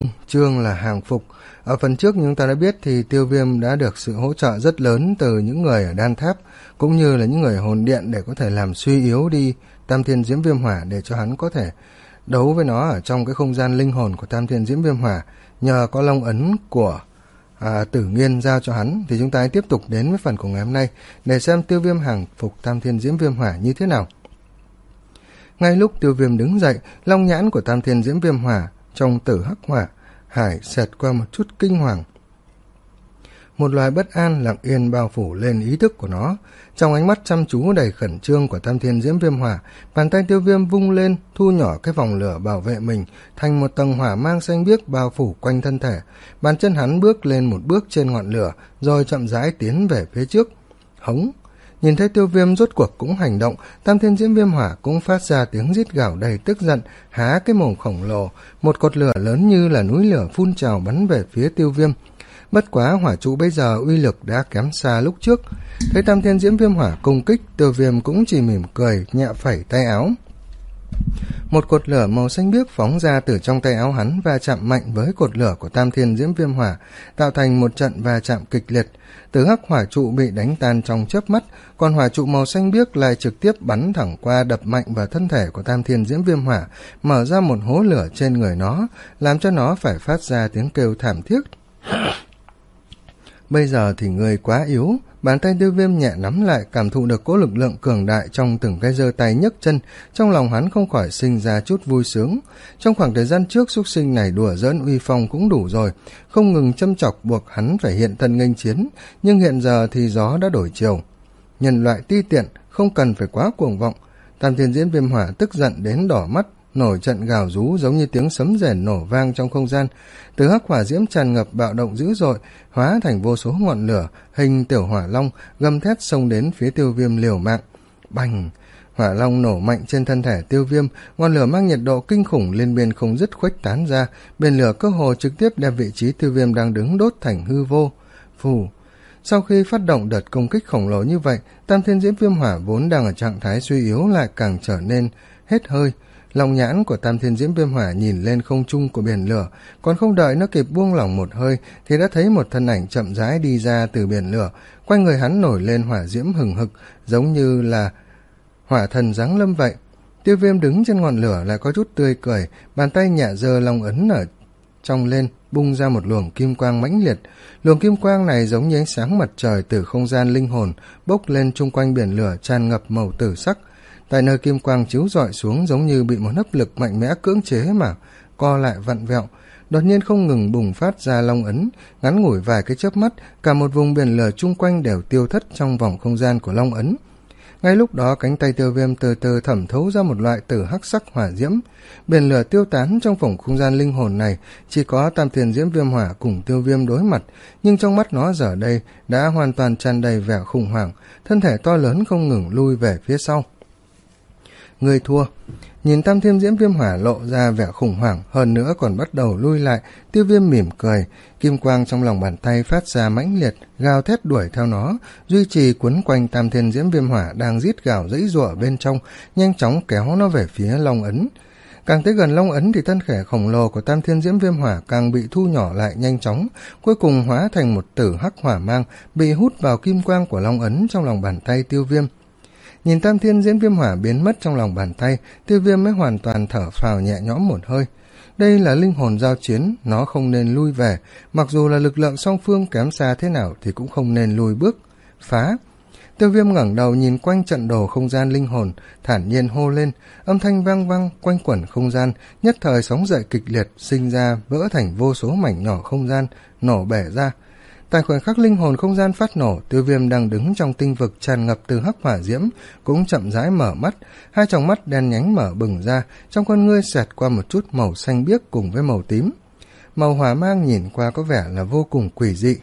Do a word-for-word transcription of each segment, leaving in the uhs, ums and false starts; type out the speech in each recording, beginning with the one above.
Chương là hàng phục. Ở phần trước chúng ta đã biết thì Tiêu Viêm đã được sự hỗ trợ rất lớn từ những người ở Đan Tháp cũng như là những người hồn điện để có thể làm suy yếu đi Tam Thiên Diễm Viêm Hỏa để cho hắn có thể đấu với nó ở trong cái không gian linh hồn của Tam Thiên Diễm Viêm Hỏa. Nhờ có long ấn của à, Tử Nghiên giao cho hắn thì chúng ta tiếp tục đến với phần của ngày hôm nay để xem Tiêu Viêm hàng phục Tam Thiên Diễm Viêm Hỏa như thế nào. Ngay lúc Tiêu Viêm đứng dậy, long nhãn của Tam Thiên Diễm Viêm Hỏa trong Tử Hắc Hỏa Hải xẹt qua một chút kinh hoàng. Một loài bất an lặng yên bao phủ lên ý thức của nó. Trong ánh mắt chăm chú đầy khẩn trương của Tam Thiên Diễm Viêm Hỏa, bàn tay Tiêu Viêm vung lên, thu nhỏ cái vòng lửa bảo vệ mình thành một tầng hỏa mang xanh biếc bao phủ quanh thân thể. Bàn chân hắn bước lên một bước trên ngọn lửa, rồi chậm rãi tiến về phía trước. Hống! Nhìn thấy Tiêu Viêm rốt cuộc cũng hành động, Tam Thiên Diễm Viêm Hỏa cũng phát ra tiếng rít gào đầy tức giận, há cái mồm khổng lồ, một cột lửa lớn như là núi lửa phun trào bắn về phía Tiêu Viêm. Bất quá hỏa trụ bây giờ uy lực đã kém xa lúc trước. Thấy Tam Thiên Diễm Viêm Hỏa công kích, Tiêu Viêm cũng chỉ mỉm cười, nhẹ phẩy tay áo. Một cột lửa màu xanh biếc phóng ra từ trong tay áo hắn và chạm mạnh với cột lửa của Tam Thiên Diễm Viêm Hỏa, tạo thành một trận va chạm kịch liệt. Tử hắc hỏa trụ bị đánh tan trong chớp mắt, còn hỏa trụ màu xanh biếc lại trực tiếp bắn thẳng qua đập mạnh vào thân thể của Tam Thiên Diễm Viêm Hỏa, mở ra một hố lửa trên người nó, làm cho nó phải phát ra tiếng kêu thảm thiết. Bây giờ thì người quá yếu. Bàn tay Tiêu Viêm nhẹ nắm lại, cảm thụ được cỗ lực lượng cường đại trong từng cái giơ tay nhấc chân, trong lòng hắn không khỏi sinh ra chút vui sướng. Trong khoảng thời gian trước, súc sinh này đùa giỡn uy phong cũng đủ rồi, không ngừng châm chọc buộc hắn phải hiện thân nghênh chiến, nhưng hiện giờ thì gió đã đổi chiều. Nhân loại ti tiện, không cần phải quá cuồng vọng. Tam Thiên Diễm Viêm Hỏa tức giận đến đỏ mắt, nổi trận gào rú giống như tiếng sấm rền nổ vang trong không gian. Từ hắc hỏa diễm tràn ngập bạo động dữ dội, hóa thành vô số ngọn lửa, hình tiểu hỏa long gầm thét xông đến phía Tiêu Viêm liều mạng. Bành! Hỏa long nổ mạnh trên thân thể Tiêu Viêm, ngọn lửa mang nhiệt độ kinh khủng liên miên không dứt khuếch tán ra, biển lửa cơ hồ trực tiếp đem vị trí Tiêu Viêm đang đứng đốt thành hư vô. Phù! Sau khi phát động đợt công kích khổng lồ như vậy, Tam Thiên Diễm Viêm Hỏa vốn đang ở trạng thái suy yếu lại càng trở nên hết hơi. Lòng nhãn của Tam Thiên Diễm Viêm Hỏa nhìn lên không trung của biển lửa, còn không đợi nó kịp buông lỏng một hơi thì đã thấy một thân ảnh chậm rãi đi ra từ biển lửa. Quanh người hắn nổi lên hỏa diễm hừng hực, giống như là hỏa thần giáng lâm vậy. Tiêu Viêm đứng trên ngọn lửa lại có chút tươi cười, bàn tay nhẹ giơ long ấn ở trong lên, bung ra một luồng kim quang mãnh liệt. Luồng kim quang này giống như ánh sáng mặt trời từ không gian linh hồn, bốc lên chung quanh biển lửa tràn ngập màu tử sắc. Tại nơi kim quang chiếu rọi xuống giống như bị một hấp lực mạnh mẽ cưỡng chế mà co lại vặn vẹo, đột nhiên không ngừng bùng phát ra long ấn. Ngắn ngủi vài cái chớp mắt, cả một vùng biển lửa chung quanh đều tiêu thất trong vòng không gian của long ấn. Ngay lúc đó, cánh tay Tiêu Viêm từ từ thẩm thấu ra một loại tử hắc sắc hỏa diễm. Biển lửa tiêu tán trong phòng không gian linh hồn này, chỉ có Tam Thiên Diễm Viêm Hỏa cùng Tiêu Viêm đối mặt, nhưng trong mắt nó giờ đây đã hoàn toàn tràn đầy vẻ khủng hoảng, thân thể to lớn không ngừng lui về phía sau. Người thua. Nhìn Tam Thiên Diễm Viêm Hỏa lộ ra vẻ khủng hoảng, hơn nữa còn bắt đầu lui lại, Tiêu Viêm mỉm cười, kim quang trong lòng bàn tay phát ra mãnh liệt, gào thét đuổi theo nó, duy trì quấn quanh Tam Thiên Diễm Viêm Hỏa đang rít gào giãy giụa bên trong, nhanh chóng kéo nó về phía long ấn. Càng tới gần long ấn thì thân thể khổng lồ của Tam Thiên Diễm Viêm Hỏa càng bị thu nhỏ lại nhanh chóng, cuối cùng hóa thành một tử hắc hỏa mang, bị hút vào kim quang của long ấn trong lòng bàn tay Tiêu Viêm. Nhìn Tam Thiên Diễm Viêm Hỏa biến mất trong lòng bàn tay, Tiêu Viêm mới hoàn toàn thở phào nhẹ nhõm một hơi. Đây là linh hồn giao chiến, nó không nên lui về, mặc dù là lực lượng song phương kém xa thế nào thì cũng không nên lùi bước. Phá! Tiêu Viêm ngẩng đầu nhìn quanh trận đồ không gian linh hồn, thản nhiên hô lên, âm thanh vang vang quanh quẩn không gian, nhất thời sóng dậy kịch liệt, sinh ra vỡ thành vô số mảnh nhỏ không gian, nổ bể ra. Tại khoảnh khắc linh hồn không gian phát nổ, Tiêu Viêm đang đứng trong tinh vực tràn ngập từ hắc hỏa diễm cũng chậm rãi mở mắt, hai tròng mắt đen nhánh mở bừng ra, trong con ngươi xẹt qua một chút màu xanh biếc cùng với màu tím. Màu hỏa mang nhìn qua có vẻ là vô cùng quỷ dị.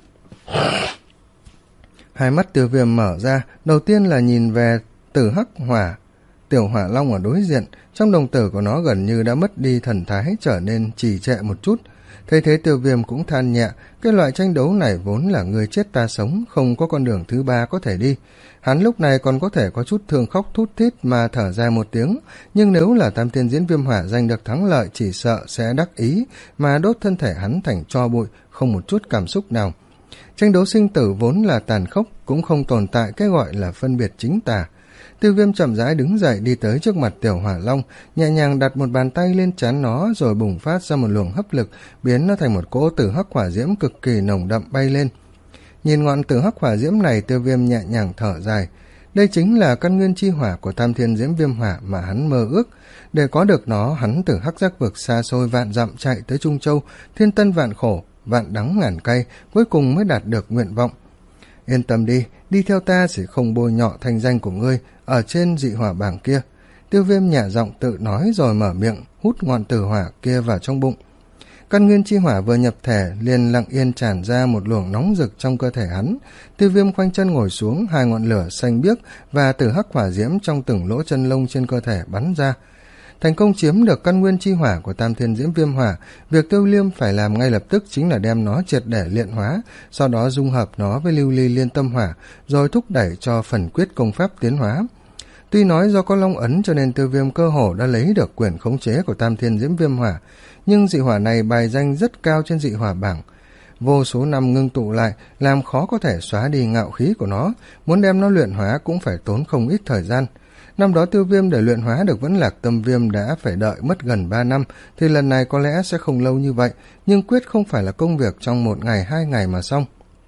Hai mắt Tiêu Viêm mở ra, đầu tiên là nhìn về tử hắc hỏa Tiểu hỏa long ở đối diện, trong đồng tử của nó gần như đã mất đi thần thái, trở nên trì trệ một chút. Thấy thế Tiêu Viêm cũng than nhẹ, cái loại tranh đấu này vốn là người chết ta sống, không có con đường thứ ba có thể đi. Hắn lúc này còn có thể có chút thương khóc thút thít mà thở dài một tiếng, nhưng nếu là Tam Thiên Diễn Viêm Hỏa giành được thắng lợi chỉ sợ sẽ đắc ý mà đốt thân thể hắn thành tro bụi, không một chút cảm xúc nào. Tranh đấu sinh tử vốn là tàn khốc, cũng không tồn tại cái gọi là phân biệt chính tà. Tiêu Viêm chậm rãi đứng dậy đi tới trước mặt Tiểu Hỏa Long, nhẹ nhàng đặt một bàn tay lên trán nó rồi bùng phát ra một luồng hấp lực, biến nó thành một cỗ tử hắc hỏa diễm cực kỳ nồng đậm bay lên. Nhìn ngọn tử hắc hỏa diễm này, Tiêu Viêm nhẹ nhàng thở dài. Đây chính là căn nguyên chi hỏa của Tam Thiên Diễn Viêm Hỏa mà hắn mơ ước. Để có được nó, hắn từ hắc giác vực xa xôi vạn dặm chạy tới Trung Châu, thiên tân vạn khổ, vạn đắng ngàn cay, cuối cùng mới đạt được nguyện vọng. Yên tâm đi, đi theo ta sẽ không bôi nhọ thanh danh của ngươi ở trên dị hỏa bảng kia. Tiêu Viêm nhả giọng tự nói rồi mở miệng hút ngọn tử hỏa kia vào trong bụng. Căn nguyên chi hỏa vừa nhập thể liền lặng yên tràn ra một luồng nóng rực trong cơ thể hắn. Tiêu Viêm khoanh chân ngồi xuống, hai ngọn lửa xanh biếc và tử hắc hỏa diễm trong từng lỗ chân lông trên cơ thể bắn ra. Thành công chiếm được căn nguyên chi hỏa của Tam Thiên Diễn Viêm Hỏa, việc Tiêu Viêm phải làm ngay lập tức chính là đem nó triệt để luyện hóa, sau đó dung hợp nó với lưu ly liên tâm hỏa, rồi thúc đẩy cho phần quyết công pháp tiến hóa. Tuy nói do có long ấn cho nên Tiêu Viêm cơ hồ đã lấy được quyền khống chế của Tam Thiên Diễn Viêm Hỏa, nhưng dị hỏa này bài danh rất cao trên dị hỏa bảng. Vô số năm ngưng tụ lại làm khó có thể xóa đi ngạo khí của nó, muốn đem nó luyện hóa cũng phải tốn không ít thời gian. Năm đó Tiêu Viêm để luyện hóa được Vẫn Lạc Tâm Viêm đã phải đợi mất gần ba năm, thì lần này có lẽ sẽ không lâu như vậy, nhưng quyết không phải là công việc trong một ngày hai ngày mà xong.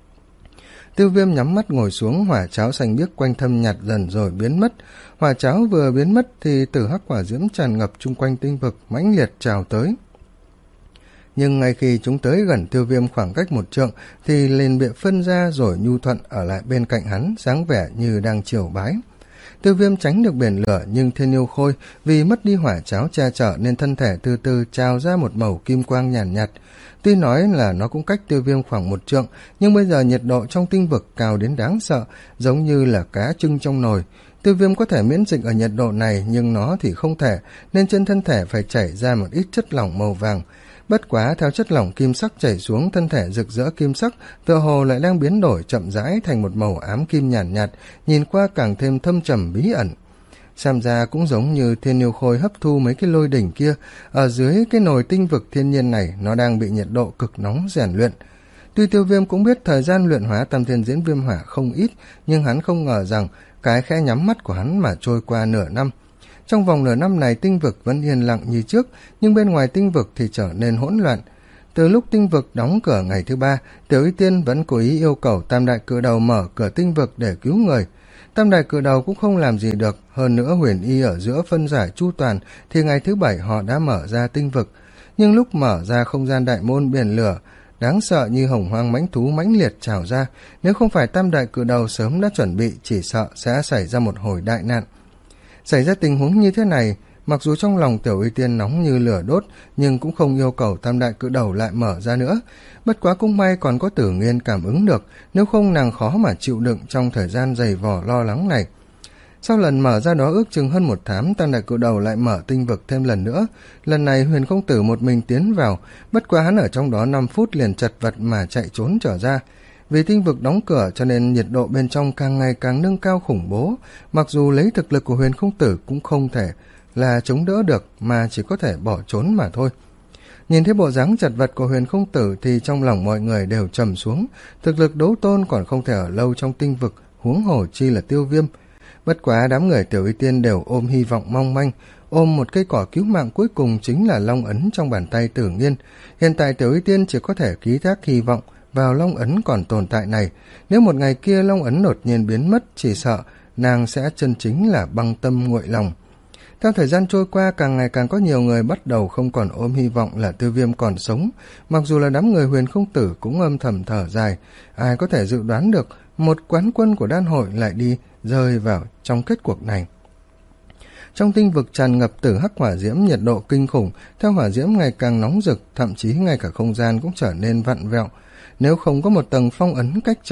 Tiêu Viêm nhắm mắt ngồi xuống, hỏa cháo xanh biếc quanh thân nhạt dần rồi biến mất. Hỏa cháo vừa biến mất thì tử hắc hỏa diễm tràn ngập chung quanh tinh vực mãnh liệt trào tới. Nhưng ngay khi chúng tới gần Tiêu Viêm khoảng cách một trượng thì liền bị phân ra rồi nhu thuận ở lại bên cạnh hắn, dáng vẻ như đang triều bái. Tiêu Viêm tránh được biển lửa, nhưng Thiên Yêu Khôi vì mất đi hỏa cháo che chở nên thân thể từ từ trào ra một màu kim quang nhàn nhạt, nhạt. Tuy nói là nó cũng cách Tiêu Viêm khoảng một trượng, nhưng bây giờ nhiệt độ trong tinh vực cao đến đáng sợ, giống như là cá trưng trong nồi. Tiêu Viêm có thể miễn dịch ở nhiệt độ này, nhưng nó thì không thể, nên trên thân thể phải chảy ra một ít chất lỏng màu vàng. Bất quá theo chất lỏng kim sắc chảy xuống, thân thể rực rỡ kim sắc tựa hồ lại đang biến đổi chậm rãi thành một màu ám kim nhàn nhạt, nhạt, nhìn qua càng thêm thâm trầm bí ẩn. Xem ra cũng giống như Thiên Yêu Khôi hấp thu mấy cái lôi đỉnh kia, ở dưới cái nồi tinh vực thiên nhiên này nó đang bị nhiệt độ cực nóng rèn luyện. Tuy Tiêu Viêm cũng biết thời gian luyện hóa Tam Thiên Diễn Viêm Hỏa không ít, nhưng hắn không ngờ rằng cái khẽ nhắm mắt của hắn mà trôi qua nửa năm. Trong vòng nửa năm này tinh vực vẫn yên lặng như trước, nhưng bên ngoài tinh vực thì trở nên hỗn loạn. Từ lúc tinh vực đóng cửa ngày thứ ba, Tiểu Y Tiên vẫn cố ý yêu cầu Tam Đại Cự Đầu mở cửa tinh vực để cứu người. Tam Đại Cự Đầu cũng không làm gì được, hơn nữa Huyền Y ở giữa phân giải chu toàn thì ngày thứ bảy họ đã mở ra tinh vực. Nhưng lúc mở ra không gian đại môn, biển lửa đáng sợ như hồng hoang mãnh thú mãnh liệt trào ra, nếu không phải Tam Đại Cự Đầu sớm đã chuẩn bị, chỉ sợ sẽ xảy ra một hồi đại nạn. Xảy ra tình huống như thế này, mặc dù trong lòng Tiểu Y Tiên nóng như lửa đốt, nhưng cũng không yêu cầu Tam Đại Cự Đầu lại mở ra nữa. Bất quá cũng may còn có Tử Nghiên cảm ứng được, nếu không nàng khó mà chịu đựng trong thời gian dày vò lo lắng này. Sau lần mở ra đó ước chừng hơn một tháng, Tam Đại Cự Đầu lại mở tinh vực thêm lần nữa. Lần này Huyền Không Tử một mình tiến vào, bất quá hắn ở trong đó năm phút liền chật vật mà chạy trốn trở ra. Vì tinh vực đóng cửa cho nên nhiệt độ bên trong càng ngày càng nâng cao khủng bố, mặc dù lấy thực lực của Huyền Không Tử cũng không thể là chống đỡ được mà chỉ có thể bỏ trốn mà thôi. Nhìn thấy bộ dáng chật vật của Huyền Không Tử thì trong lòng mọi người đều trầm xuống, thực lực đấu tôn còn không thể ở lâu trong tinh vực, huống hồ chi là Tiêu Viêm. Bất quá đám người Tiểu Y Tiên đều ôm hy vọng mong manh, ôm một cây cỏ cứu mạng cuối cùng chính là long ấn trong bàn tay Tử Nghiên. Hiện tại Tiểu Y Tiên chỉ có thể ký thác hy vọng vào long ấn còn tồn tại này, nếu một ngày kia long ấn đột nhiên biến mất, chỉ sợ nàng sẽ chân chính là băng tâm nguội lòng. Theo thời gian trôi qua, càng ngày càng có nhiều người bắt đầu không còn ôm hy vọng là Tiêu Viêm còn sống, mặc dù là đám người Huyền Không Tử cũng âm thầm thở dài. Ai có thể dự đoán được một quán quân của đan hội lại đi rơi vào trong kết cuộc này. Trong tinh vực tràn ngập tử hắc hỏa diễm, nhiệt độ kinh khủng, theo hỏa diễm ngày càng nóng rực, thậm chí ngay cả không gian cũng trở nên vặn vẹo. Nếu không có một tầng phong ấn cách trở,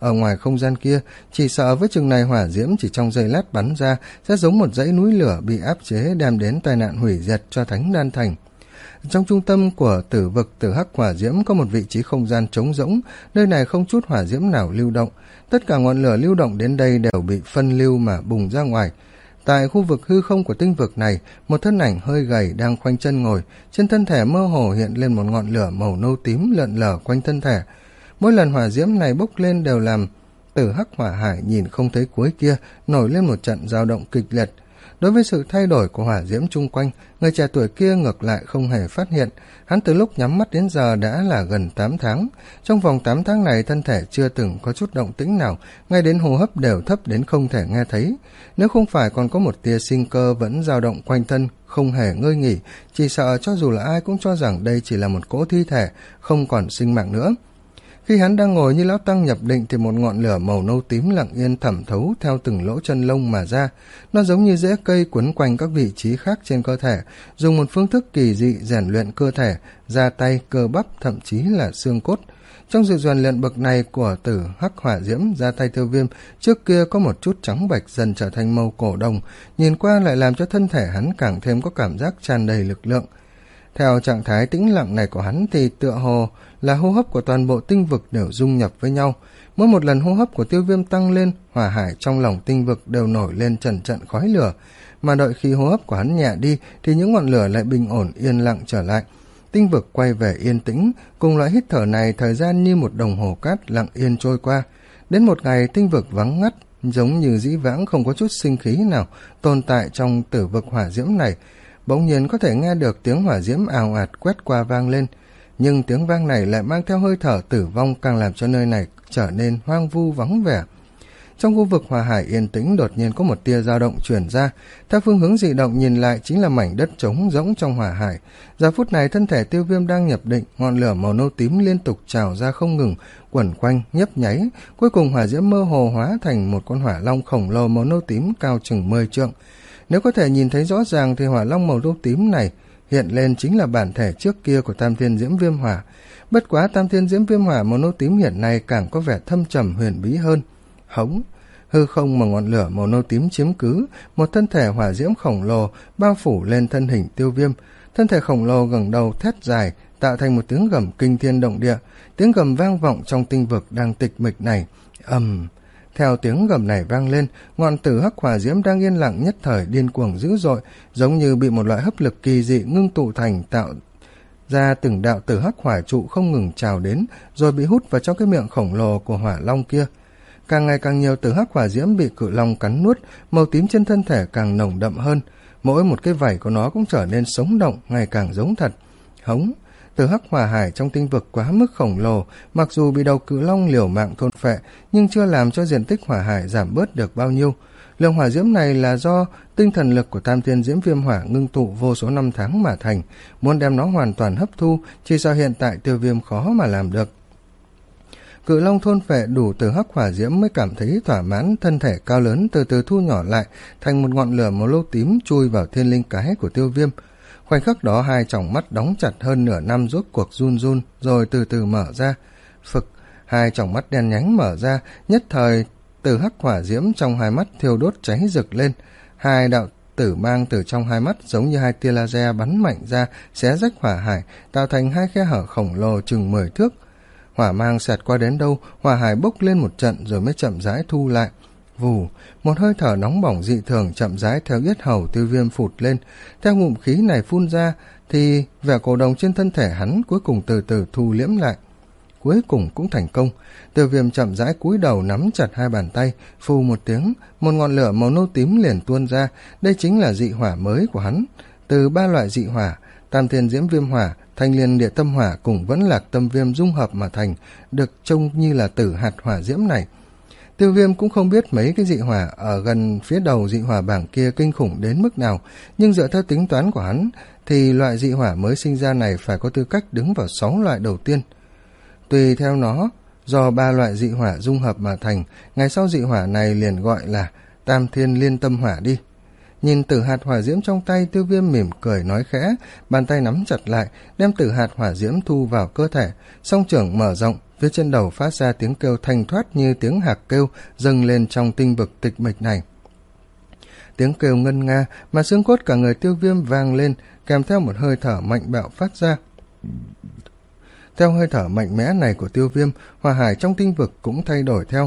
ở ngoài không gian kia, chỉ sợ với chừng này hỏa diễm chỉ trong giây lát bắn ra sẽ giống một dãy núi lửa bị áp chế đem đến tai nạn hủy diệt cho Thánh Đan Thành. Trong trung tâm của tử vực tử hắc hỏa diễm có một vị trí không gian trống rỗng, nơi này không chút hỏa diễm nào lưu động, tất cả ngọn lửa lưu động đến đây đều bị phân lưu mà bùng ra ngoài. Tại khu vực hư không của tinh vực này, một thân ảnh hơi gầy đang khoanh chân ngồi, trên thân thể mơ hồ hiện lên một ngọn lửa màu nâu tím lượn lờ quanh thân thể. Mỗi lần hỏa diễm này bốc lên đều làm tử hắc hỏa hải nhìn không thấy cuối kia nổi lên một trận dao động kịch liệt. Đối với sự thay đổi của hỏa diễm chung quanh, người trẻ tuổi kia ngược lại không hề phát hiện. Hắn từ lúc nhắm mắt đến giờ đã là gần tám tháng. Trong vòng tám tháng này, thân thể chưa từng có chút động tĩnh nào, ngay đến hô hấp đều thấp đến không thể nghe thấy. Nếu không phải còn có một tia sinh cơ vẫn dao động quanh thân, không hề ngơi nghỉ, chỉ sợ cho dù là ai cũng cho rằng đây chỉ là một cỗ thi thể, không còn sinh mạng nữa. Khi hắn đang ngồi như lão tăng nhập định thì một ngọn lửa màu nâu tím lặng yên thẩm thấu theo từng lỗ chân lông mà ra. Nó giống như rễ cây quấn quanh các vị trí khác trên cơ thể, dùng một phương thức kỳ dị rèn luyện cơ thể, da tay, cơ bắp, thậm chí là xương cốt. Trong sự rèn luyện bậc này của tử hắc hỏa diễm, da tay Tiêu Viêm trước kia có một chút trắng bệch dần trở thành màu cổ đồng, nhìn qua lại làm cho thân thể hắn càng thêm có cảm giác tràn đầy lực lượng. Theo trạng thái tĩnh lặng này của hắn thì tựa hồ là hô hấp của toàn bộ tinh vực đều dung nhập với nhau. Mỗi một lần hô hấp của Tiêu Viêm tăng lên, hỏa hải trong lòng tinh vực đều nổi lên trận trận khói lửa, mà đợi khi hô hấp của hắn nhẹ đi thì những ngọn lửa lại bình ổn yên lặng trở lại. Tinh vực quay về yên tĩnh, cùng loại hít thở này thời gian như một đồng hồ cát lặng yên trôi qua. Đến một ngày tinh vực vắng ngắt, giống như dĩ vãng không có chút sinh khí nào tồn tại trong tử vực hỏa diễm này. Bỗng nhiên có thể nghe được tiếng hỏa diễm ào ạt quét qua vang lên, nhưng tiếng vang này lại mang theo hơi thở tử vong, càng làm cho nơi này trở nên hoang vu vắng vẻ. Trong khu vực hỏa hải yên tĩnh đột nhiên có một tia dao động chuyển ra, theo phương hướng dị động nhìn lại chính là mảnh đất trống rỗng trong hỏa hải. Giờ phút này thân thể Tiêu Viêm đang nhập định, ngọn lửa màu nâu tím liên tục trào ra không ngừng, quẩn quanh, nhấp nháy, cuối cùng hỏa diễm mơ hồ hóa thành một con hỏa long khổng lồ màu nâu tím cao chừng mười trượng. Nếu có thể nhìn thấy rõ ràng thì hỏa long màu nâu tím này hiện lên chính là bản thể trước kia của Tam Thiên Diễm Viêm Hỏa. Bất quá Tam Thiên Diễm Viêm Hỏa màu nâu tím hiện nay càng có vẻ thâm trầm huyền bí hơn. Hống, hư không mà ngọn lửa màu nâu tím chiếm cứ, một thân thể hỏa diễm khổng lồ bao phủ lên thân hình Tiêu Viêm. Thân thể khổng lồ ngẩng đầu thét dài, tạo thành một tiếng gầm kinh thiên động địa. Tiếng gầm vang vọng trong tinh vực đang tịch mịch này. ầm um, Theo tiếng gầm này vang lên, ngọn tử hắc hỏa diễm đang yên lặng nhất thời điên cuồng dữ dội, giống như bị một loại hấp lực kỳ dị ngưng tụ thành, tạo ra từng đạo tử hắc hỏa trụ không ngừng trào đến, rồi bị hút vào trong cái miệng khổng lồ của hỏa long kia. Càng ngày càng nhiều tử hắc hỏa diễm bị cự long cắn nuốt, màu tím trên thân thể càng nồng đậm hơn, mỗi một cái vảy của nó cũng trở nên sống động, ngày càng giống thật. Hống, tử hắc hỏa hải trong tinh vực quá mức khổng lồ, mặc dù bị đầu cự long liều mạng thôn phệ, nhưng chưa làm cho diện tích hỏa hải giảm bớt được bao nhiêu. Lượng hỏa diễm này là do tinh thần lực của Tam Thiên Diễm Viêm Hỏa ngưng tụ vô số năm tháng mà thành, muốn đem nó hoàn toàn hấp thu, chỉ sợ hiện tại Tiêu Viêm khó mà làm được. Cự long thôn phệ đủ tử hắc hỏa diễm mới cảm thấy thỏa mãn, thân thể cao lớn từ từ thu nhỏ lại thành một ngọn lửa màu nâu tím chui vào thiên linh cái của Tiêu Viêm. Khoảnh khắc đó hai tròng mắt đóng chặt hơn nửa năm rốt cuộc run run rồi từ từ mở ra. Phực, hai tròng mắt đen nhánh mở ra, nhất thời tử hắc hỏa diễm trong hai mắt thiêu đốt cháy rực lên. Hai đạo tử mang từ trong hai mắt giống như hai tia laser bắn mạnh ra, xé rách hỏa hải, tạo thành hai khe hở khổng lồ chừng mười thước. Hỏa mang xẹt qua đến đâu, hỏa hải bốc lên một trận rồi mới chậm rãi thu lại. Vù, một hơi thở nóng bỏng dị thường chậm rãi theo yết hầu Tiêu Viêm phụt lên. Theo ngụm khí này phun ra thì vẻ cổ đồng trên thân thể hắn cuối cùng từ từ thu liễm lại. Cuối cùng cũng thành công. Tiêu Viêm chậm rãi cúi đầu nắm chặt hai bàn tay, phù một tiếng, một ngọn lửa màu nâu tím liền tuôn ra. Đây chính là dị hỏa mới của hắn. Từ ba loại dị hỏa, Tam Thiên Diễm Viêm Hỏa, Thanh Liên Địa Tâm Hỏa cùng Vẫn Lạc Tâm Viêm dung hợp mà thành, được trông như là tử hạt hỏa diễm này. Tiêu Viêm cũng không biết mấy cái dị hỏa ở gần phía đầu dị hỏa bảng kia kinh khủng đến mức nào, nhưng dựa theo tính toán của hắn thì loại dị hỏa mới sinh ra này phải có tư cách đứng vào sáu loại đầu tiên. Tùy theo nó, do ba loại dị hỏa dung hợp mà thành, ngày sau dị hỏa này liền gọi là Tam Thiên Liên Tâm Hỏa đi. Nhìn tử hạt hỏa diễm trong tay, Tiêu Viêm mỉm cười nói khẽ, bàn tay nắm chặt lại, đem tử hạt hỏa diễm thu vào cơ thể, song trưởng mở rộng, phía trên đầu phát ra tiếng kêu thanh thoát như tiếng hạc kêu dâng lên trong tinh vực tịch mịch này. Tiếng kêu ngân nga mà xương cốt cả người Tiêu Viêm vang lên, kèm theo một hơi thở mạnh bạo phát ra. Theo hơi thở mạnh mẽ này của Tiêu Viêm, hỏa hải trong tinh vực cũng thay đổi theo,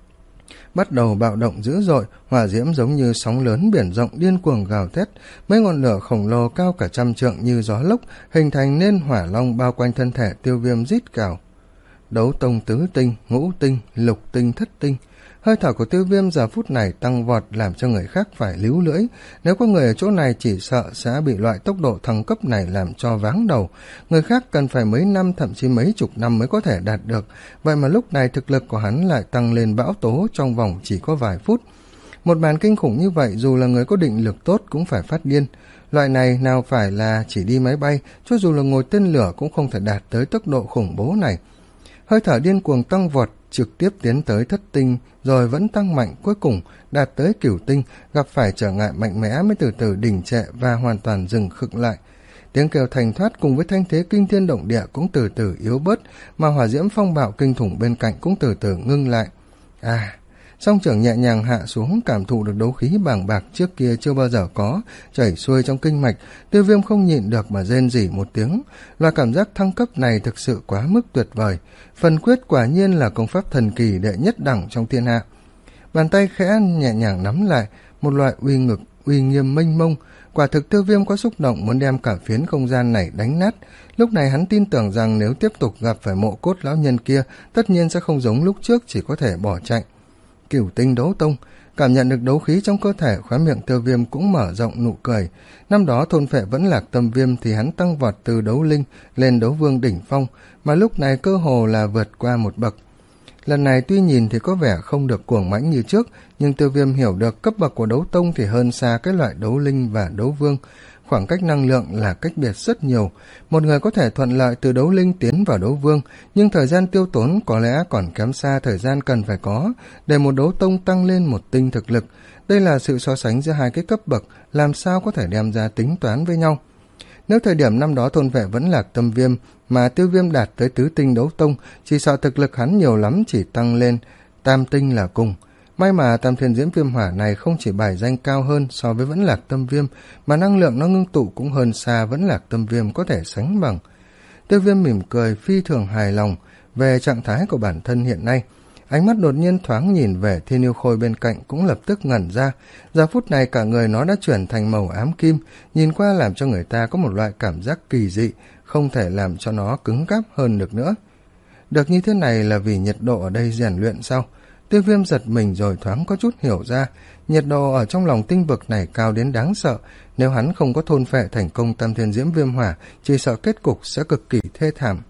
bắt đầu bạo động dữ dội, hỏa diễm giống như sóng lớn biển rộng điên cuồng gào thét, mấy ngọn lửa khổng lồ cao cả trăm trượng như gió lốc hình thành nên hỏa long bao quanh thân thể Tiêu Viêm rít cào. Đấu tông tứ tinh, ngũ tinh, lục tinh, thất tinh. Hơi thở của Tiêu Viêm giờ phút này tăng vọt làm cho người khác phải líu lưỡi, nếu có người ở chỗ này chỉ sợ sẽ bị loại tốc độ thăng cấp này làm cho váng đầu, người khác cần phải mấy năm thậm chí mấy chục năm mới có thể đạt được, vậy mà lúc này thực lực của hắn lại tăng lên bão tố trong vòng chỉ có vài phút. Một màn kinh khủng như vậy dù là người có định lực tốt cũng phải phát điên, loại này nào phải là chỉ đi máy bay, cho dù là ngồi tên lửa cũng không thể đạt tới tốc độ khủng bố này. Hơi thở điên cuồng tăng vọt, trực tiếp tiến tới thất tinh, rồi vẫn tăng mạnh, cuối cùng đạt tới cửu tinh, gặp phải trở ngại mạnh mẽ mới từ từ đình trệ và hoàn toàn dừng khựng lại. Tiếng kêu thành thoát cùng với thanh thế kinh thiên động địa cũng từ từ yếu bớt, mà hỏa diễm phong bạo kinh khủng bên cạnh cũng từ từ ngưng lại. À, song trưởng nhẹ nhàng hạ xuống, cảm thụ được đấu khí bàng bạc trước kia chưa bao giờ có chảy xuôi trong kinh mạch, Tiêu Viêm không nhịn được mà rên rỉ một tiếng. Loại cảm giác thăng cấp này thực sự quá mức tuyệt vời, phần quyết quả nhiên là công pháp thần kỳ đệ nhất đẳng trong thiên hạ. Bàn tay khẽ nhẹ nhàng nắm lại, một loại uy ngực uy nghiêm mênh mông, quả thực Tiêu Viêm có xúc động muốn đem cả phiến không gian này đánh nát. Lúc này hắn tin tưởng rằng nếu tiếp tục gặp phải mộ cốt lão nhân kia, tất nhiên sẽ không giống lúc trước chỉ có thể bỏ chạy. Cửu tinh đấu tông, cảm nhận được đấu khí trong cơ thể, khóe miệng Tiêu Viêm cũng mở rộng nụ cười. Năm đó thôn phệ vẫn lạc tâm viêm thì hắn tăng vọt từ đấu linh lên đấu vương đỉnh phong, mà lúc này cơ hồ là vượt qua một bậc. Lần này tuy nhìn thì có vẻ không được cuồng mãnh như trước, nhưng Tiêu Viêm hiểu được cấp bậc của đấu tông thì hơn xa cái loại đấu linh và đấu vương. Khoảng cách năng lượng là cách biệt rất nhiều. Một người có thể thuận lợi từ đấu linh tiến vào đấu vương, nhưng thời gian tiêu tốn có lẽ còn kém xa thời gian cần phải có để một đấu tông tăng lên một tinh thực lực. Đây là sự so sánh giữa hai cái cấp bậc, làm sao có thể đem ra tính toán với nhau. Nếu thời điểm năm đó thôn vệ vẫn lạc tâm viêm mà Tiêu Viêm đạt tới tứ tinh đấu tông, chỉ sợ thực lực hắn nhiều lắm chỉ tăng lên tam tinh là cùng. May mà tam thiên diễm viêm hỏa này không chỉ bài danh cao hơn so với vẫn lạc tâm viêm, mà năng lượng nó ngưng tụ cũng hơn xa vẫn lạc tâm viêm có thể sánh bằng. Tiêu Viêm mỉm cười phi thường hài lòng về trạng thái của bản thân hiện nay. Ánh mắt đột nhiên thoáng nhìn về Thiên Yêu Khôi bên cạnh cũng lập tức ngẩn ra. Giờ phút này cả người nó đã chuyển thành màu ám kim, nhìn qua làm cho người ta có một loại cảm giác kỳ dị, không thể làm cho nó cứng cáp hơn được nữa. Được như thế này là vì nhiệt độ ở đây rèn luyện sao? Tiêu Viêm giật mình rồi thoáng có chút hiểu ra, nhiệt độ ở trong lòng tinh vực này cao đến đáng sợ, nếu hắn không có thôn phệ thành công tam thiên diễm viêm hỏa, chỉ sợ kết cục sẽ cực kỳ thê thảm.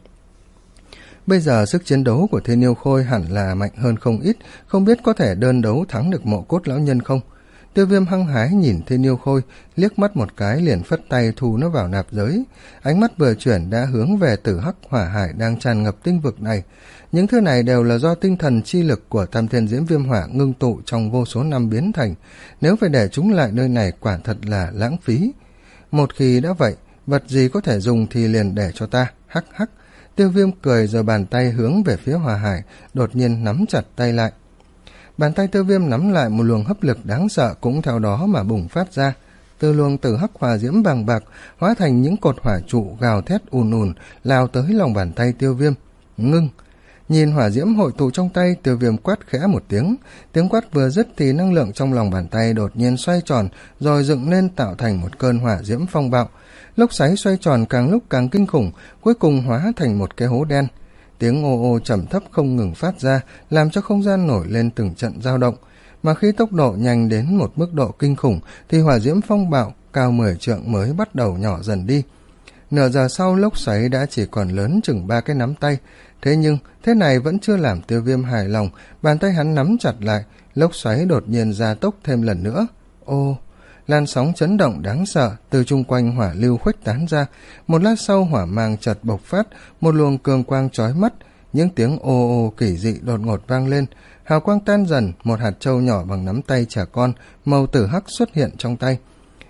Bây giờ sức chiến đấu của Thiên Yêu Khôi hẳn là mạnh hơn không ít, không biết có thể đơn đấu thắng được mộ cốt lão nhân không? Tiêu Viêm hăng hái nhìn Thiên Yêu Khôi, liếc mắt một cái liền phất tay thu nó vào nạp giới. Ánh mắt vừa chuyển đã hướng về Tử Hắc hỏa hải đang tràn ngập tinh vực này. Những thứ này đều là do tinh thần chi lực của tam thiên diễm viêm hỏa ngưng tụ trong vô số năm biến thành. Nếu phải để chúng lại nơi này quả thật là lãng phí. Một khi đã vậy, vật gì có thể dùng thì liền để cho ta, hắc hắc. Tiêu Viêm cười rồi bàn tay hướng về phía hỏa hải, đột nhiên nắm chặt tay lại. Bàn tay Tiêu Viêm nắm lại, một luồng hấp lực đáng sợ cũng theo đó mà bùng phát ra. Từ luồng Tử Hắc hỏa diễm bàng bạc hóa thành những cột hỏa trụ gào thét ùn ùn lao tới lòng bàn tay Tiêu Viêm. Ngưng! Nhìn hỏa diễm hội tụ trong tay, Tiêu Viêm quát khẽ một tiếng. Tiếng quát vừa dứt thì năng lượng trong lòng bàn tay đột nhiên xoay tròn rồi dựng lên tạo thành một cơn hỏa diễm phong bạo. Lốc xoáy xoay tròn càng lúc càng kinh khủng, cuối cùng hóa thành một cái hố đen. Tiếng ô ô trầm thấp không ngừng phát ra, làm cho không gian nổi lên từng trận dao động. Mà khi tốc độ nhanh đến một mức độ kinh khủng, thì hỏa diễm phong bạo cao mười trượng mới bắt đầu nhỏ dần đi. Nửa giờ sau, lốc xoáy đã chỉ còn lớn chừng ba cái nắm tay. Thế nhưng, thế này vẫn chưa làm Tiêu Viêm hài lòng, bàn tay hắn nắm chặt lại, lốc xoáy đột nhiên gia tốc thêm lần nữa. Ô... Làn sóng chấn động đáng sợ từ chung quanh hỏa lưu khuếch tán ra, một lát sau hỏa mang chợt bộc phát, một luồng cường quang chói mắt, những tiếng ô ô kỳ dị đột ngột vang lên, hào quang tan dần, một hạt châu nhỏ bằng nắm tay trẻ con, màu tử hắc xuất hiện trong tay.